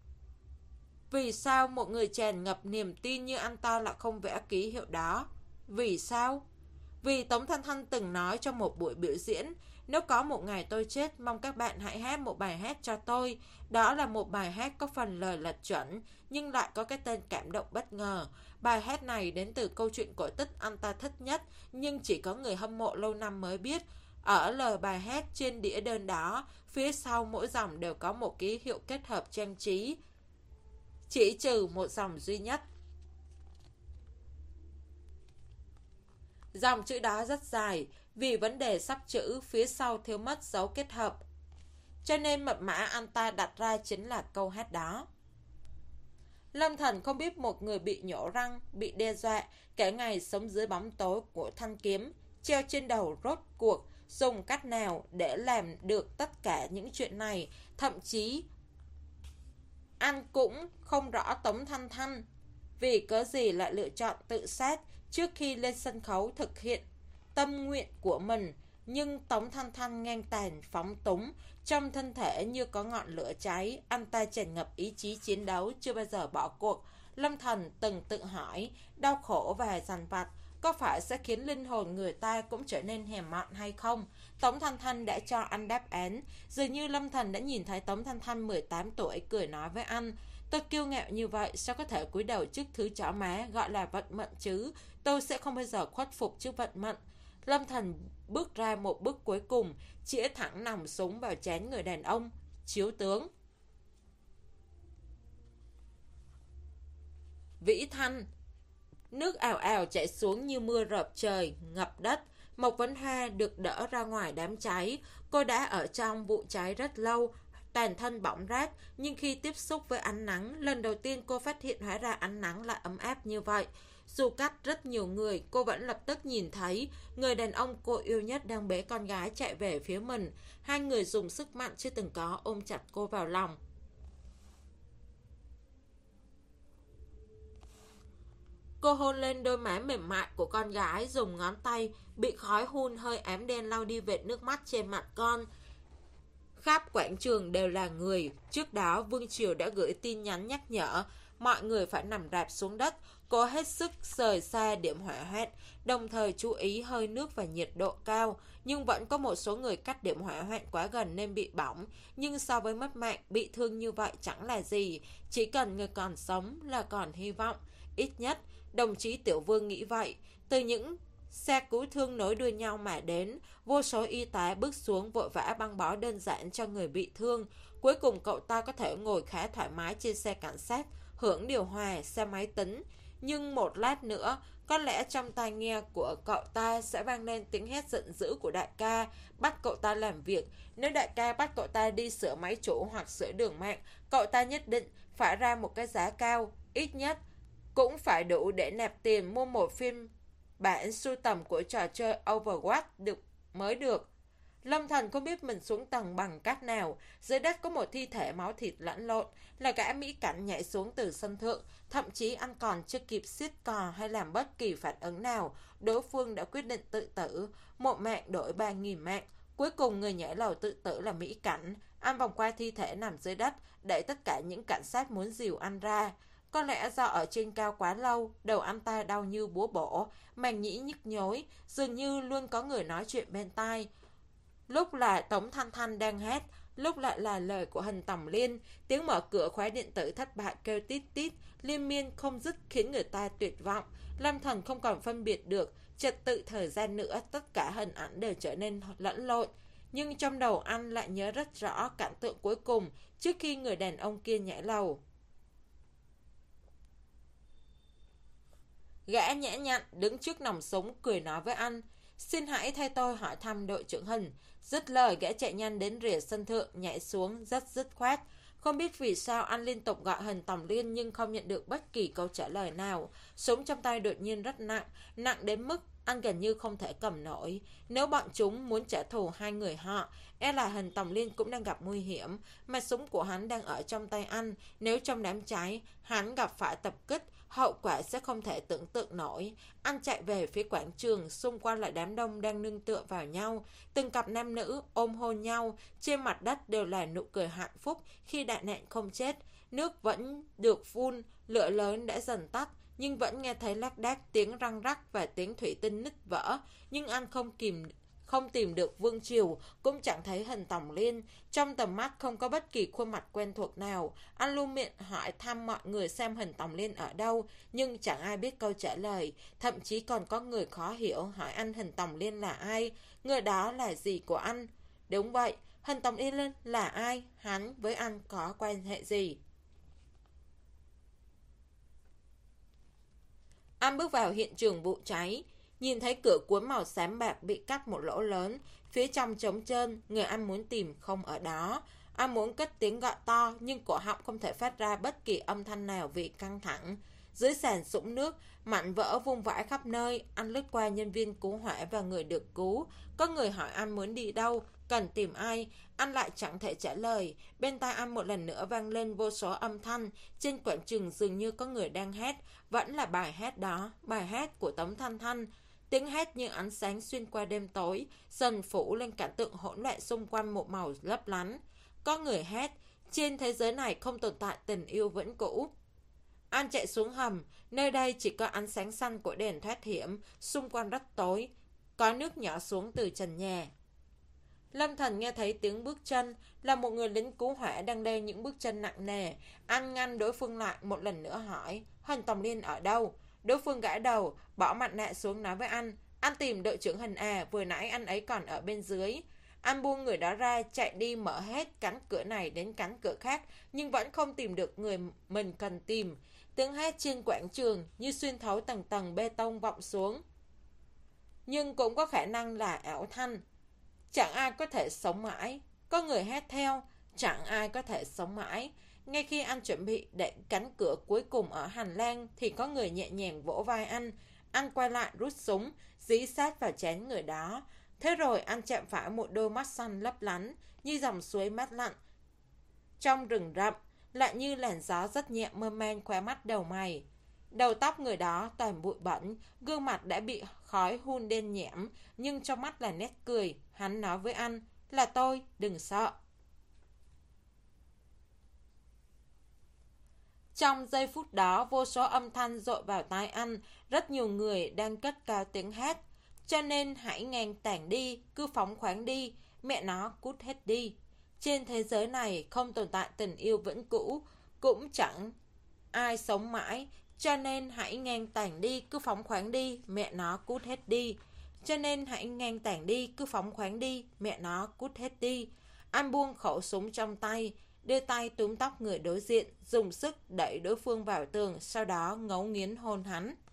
Vì sao một người tràn ngập niềm tin như anh ta lại không vẽ ký hiệu đó? Vì sao? Vì Tống Thanh Thanh từng nói trong một buổi biểu diễn, nếu có một ngày tôi chết, mong các bạn hãy hát một bài hát cho tôi. Đó là một bài hát có phần lời lệch chuẩn, nhưng lại có cái tên cảm động bất ngờ. Bài hát này đến từ câu chuyện cổ tích anh ta thích nhất, nhưng chỉ có người hâm mộ lâu năm mới biết. Ở lời bài hát trên đĩa đơn đó, phía sau mỗi dòng đều có một ký hiệu kết hợp trang trí, chỉ trừ một dòng duy nhất. Dòng chữ đó rất dài, vì vấn đề sắp chữ phía sau thiếu mất dấu kết hợp. Cho nên mật mã anh ta đặt ra chính là câu hát đó. Lâm Thần không biết một người bị nhổ răng, bị đe dọa, cả ngày sống dưới bóng tối của thanh kiếm, treo trên đầu rốt cuộc, dùng cách nào để làm được tất cả những chuyện này. Thậm chí anh cũng không rõ Tống Thanh Thanh vì cớ gì lại lựa chọn tự sát trước khi lên sân khấu thực hiện tâm nguyện của mình. Nhưng Tống Thanh Thanh ngang tàn phóng túng, trong thân thể như có ngọn lửa cháy, anh ta tràn ngập ý chí chiến đấu, chưa bao giờ bỏ cuộc. Lâm Thần từng tự hỏi, đau khổ và dằn vặt có phải sẽ khiến linh hồn người ta cũng trở nên hèn mọn hay không? Tống Thanh Thanh đã cho anh đáp án. Dường như Lâm Thần đã nhìn thấy Tống Thanh Thanh mười tám tuổi cười nói với anh, tôi kiêu ngạo như vậy, sao có thể cúi đầu trước thứ chó má gọi là vận mệnh chứ? Tôi sẽ không bao giờ khuất phục trước vận mệnh. Lâm Thần bước ra một bước cuối cùng, chĩa thẳng nòng súng vào trán người đàn ông. Chiếu tướng. Vĩ Thanh. Nước ào ào chảy xuống như mưa rợp trời, ngập đất. Mộc Vấn Hoa được đỡ ra ngoài đám cháy. Cô đã ở trong vụ cháy rất lâu, toàn thân bỏng rát, nhưng khi tiếp xúc với ánh nắng, lần đầu tiên cô phát hiện hóa ra ánh nắng lại ấm áp như vậy. Dù cách rất nhiều người, cô vẫn lập tức nhìn thấy người đàn ông cô yêu nhất đang bế con gái chạy về phía mình. Hai người dùng sức mạnh chưa từng có ôm chặt cô vào lòng. Cô hôn lên đôi má mềm mại của con gái, dùng ngón tay bị khói hun hơi ám đen lau đi vệt nước mắt trên mặt con. Khắp quảng trường đều là người. Trước đó Vương Triều đã gửi tin nhắn nhắc nhở mọi người phải nằm rạp xuống đất. Cô hết sức rời xa điểm hỏa hoạn, đồng thời chú ý hơi nước và nhiệt độ cao. Nhưng vẫn có một số người cách điểm hỏa hoạn quá gần nên bị bỏng. Nhưng so với mất mạng, bị thương như vậy chẳng là gì. Chỉ cần người còn sống là còn hy vọng. Ít nhất, đồng chí Tiểu Vương nghĩ vậy. Từ những xe cứu thương nối đuôi nhau mà đến, vô số y tá bước xuống vội vã băng bó đơn giản cho người bị thương. Cuối cùng cậu ta có thể ngồi khá thoải mái trên xe cảnh sát, hưởng điều hòa, xe máy tính. Nhưng một lát nữa, có lẽ trong tai nghe của cậu ta sẽ vang lên tiếng hét giận dữ của đại ca, bắt cậu ta làm việc. Nếu đại ca bắt cậu ta đi sửa máy chủ hoặc sửa đường mạng, cậu ta nhất định phải ra một cái giá cao, ít nhất cũng phải đủ để nạp tiền mua một phim bản sưu tầm của trò chơi Overwatch được mới được. Lâm Thần không biết mình xuống tầng bằng cách nào. Dưới đất có một thi thể máu thịt lẫn lộn, là gã Mỹ cảnh nhảy xuống từ sân thượng. Thậm chí anh còn chưa kịp xiết cò hay làm bất kỳ phản ứng nào, đối phương đã quyết định tự tử. Một mạng đổi ba nghìn mạng. Cuối cùng người nhảy lầu tự tử là Mỹ cảnh. Anh vòng qua thi thể nằm dưới đất, đẩy tất cả những cảnh sát muốn dìu anh ra. Có lẽ do ở trên cao quá lâu, đầu anh ta đau như búa bổ, màng nhĩ nhức nhối, dường như luôn có người nói chuyện bên tai. Lúc là Tống Thanh Thanh đang hét, lúc lại là lời của Hình Tòng Liên. Tiếng mở cửa khóa điện tử thất bại kêu tít tít, liên miên không dứt khiến người ta tuyệt vọng. Lâm Thần không còn phân biệt được trật tự thời gian nữa, tất cả hình ảnh đều trở nên lẫn lộn. Nhưng trong đầu anh lại nhớ rất rõ cảnh tượng cuối cùng trước khi người đàn ông kia nhảy lầu. Gã nhã nhặn đứng trước nòng súng cười nói với anh: "Xin hãy thay tôi hỏi thăm đội trưởng Hình." Dứt lời gã chạy nhanh đến rìa sân thượng, nhảy xuống rất dứt khoát. Không biết vì sao anh liên tục gọi Hình Tòng Liên nhưng không nhận được bất kỳ câu trả lời nào. Súng trong tay đột nhiên rất nặng, nặng đến mức anh gần như không thể cầm nổi. Nếu bọn chúng muốn trả thù hai người họ, e là Hình Tòng Liên cũng đang gặp nguy hiểm, mà súng của hắn đang ở trong tay anh. Nếu trong đám cháy hắn gặp phải tập kích, hậu quả sẽ không thể tưởng tượng nổi. Anh chạy về phía quảng trường, xung quanh là đám đông đang nương tựa vào nhau. Từng cặp nam nữ ôm hôn nhau, trên mặt đất đều là nụ cười hạnh phúc khi đại nạn không chết. Nước vẫn được phun, lửa lớn đã dần tắt, nhưng vẫn nghe thấy lác đác tiếng răng rắc và tiếng thủy tinh nứt vỡ. Nhưng anh không kìm không tìm được Vương Triều, cũng chẳng thấy Hình Tòng Liên. Trong tầm mắt không có bất kỳ khuôn mặt quen thuộc nào. Anh luôn miệng hỏi thăm mọi người xem Hình Tòng Liên ở đâu, nhưng chẳng ai biết câu trả lời. Thậm chí còn có người khó hiểu hỏi anh Hình Tòng Liên là ai, người đó là gì của anh. Đúng vậy, Hình Tòng Liên là ai, hắn với anh có quan hệ gì? Anh bước vào hiện trường vụ cháy, nhìn thấy cửa cuốn màu xám bạc bị cắt một lỗ lớn, phía trong trống trơn, người anh muốn tìm không ở đó. Anh muốn cất tiếng gọi to, nhưng cổ họng không thể phát ra bất kỳ âm thanh nào vì căng thẳng. Dưới sàn sũng nước, mảnh vỡ vung vãi khắp nơi. Anh lướt qua nhân viên cứu hỏa và người được cứu. Có người hỏi anh muốn đi đâu, cần tìm ai, anh lại chẳng thể trả lời. Bên tai anh một lần nữa vang lên vô số âm thanh. Trên quảng trường dường như có người đang hét. Vẫn là bài hát đó, bài hát của Tống Thanh Thanh. Tiếng hét như ánh sáng xuyên qua đêm tối, dần phủ lên cảnh tượng hỗn loạn xung quanh một màu lấp lánh. Có người hét: trên thế giới này không tồn tại tình yêu vĩnh cửu. Anh chạy xuống hầm, nơi đây chỉ có ánh sáng xanh của đèn thoát hiểm, xung quanh rất tối, có nước nhỏ xuống từ trần nhà. Lâm Thần nghe thấy tiếng bước chân, là một người lính cứu hỏa đang đeo những bước chân nặng nề. Anh ngăn đối phương lại, một lần nữa hỏi: Hình Tòng Liên ở đâu? Đối phương gãi đầu, bỏ mặt nạ xuống nói với anh: anh tìm đội trưởng Hình à, vừa nãy anh ấy còn ở bên dưới. Anh buông người đó ra, chạy đi mở hết cánh cửa này đến cánh cửa khác, nhưng vẫn không tìm được người mình cần tìm. Tiếng hét trên quảng trường như xuyên thấu tầng tầng bê tông vọng xuống. Nhưng cũng có khả năng là ảo thanh. Chẳng ai có thể sống mãi. Có người hét theo: chẳng ai có thể sống mãi. Ngay khi anh chuẩn bị đẩy cánh cửa cuối cùng ở hành lang thì có người nhẹ nhàng vỗ vai anh. Anh quay lại rút súng, dí sát vào trán người đó. Thế rồi anh chạm phải một đôi mắt xanh lấp lánh như dòng suối mát lạnh trong rừng rậm, lại như làn gió rất nhẹ mơ man khóe mắt đầu mày. Đầu tóc người đó toàn bụi bẩn, gương mặt đã bị khói hun đen nhẽm, nhưng trong mắt là nét cười. Hắn nói với anh: là tôi, đừng sợ. Trong giây phút đó, vô số âm thanh dội vào tai anh, rất nhiều người đang cất cao tiếng hát. Cho nên hãy ngang tản đi, cứ phóng khoáng đi, mẹ nó cút hết đi. Trên thế giới này không tồn tại tình yêu vĩnh cửu, cũng chẳng ai sống mãi. Cho nên hãy ngang tản đi, cứ phóng khoáng đi, mẹ nó cút hết đi. Cho nên hãy ngang tản đi, cứ phóng khoáng đi, mẹ nó cút hết đi. Anh buông khẩu súng trong tay, đưa tay túm tóc người đối diện, dùng sức đẩy đối phương vào tường, sau đó ngấu nghiến hôn hắn.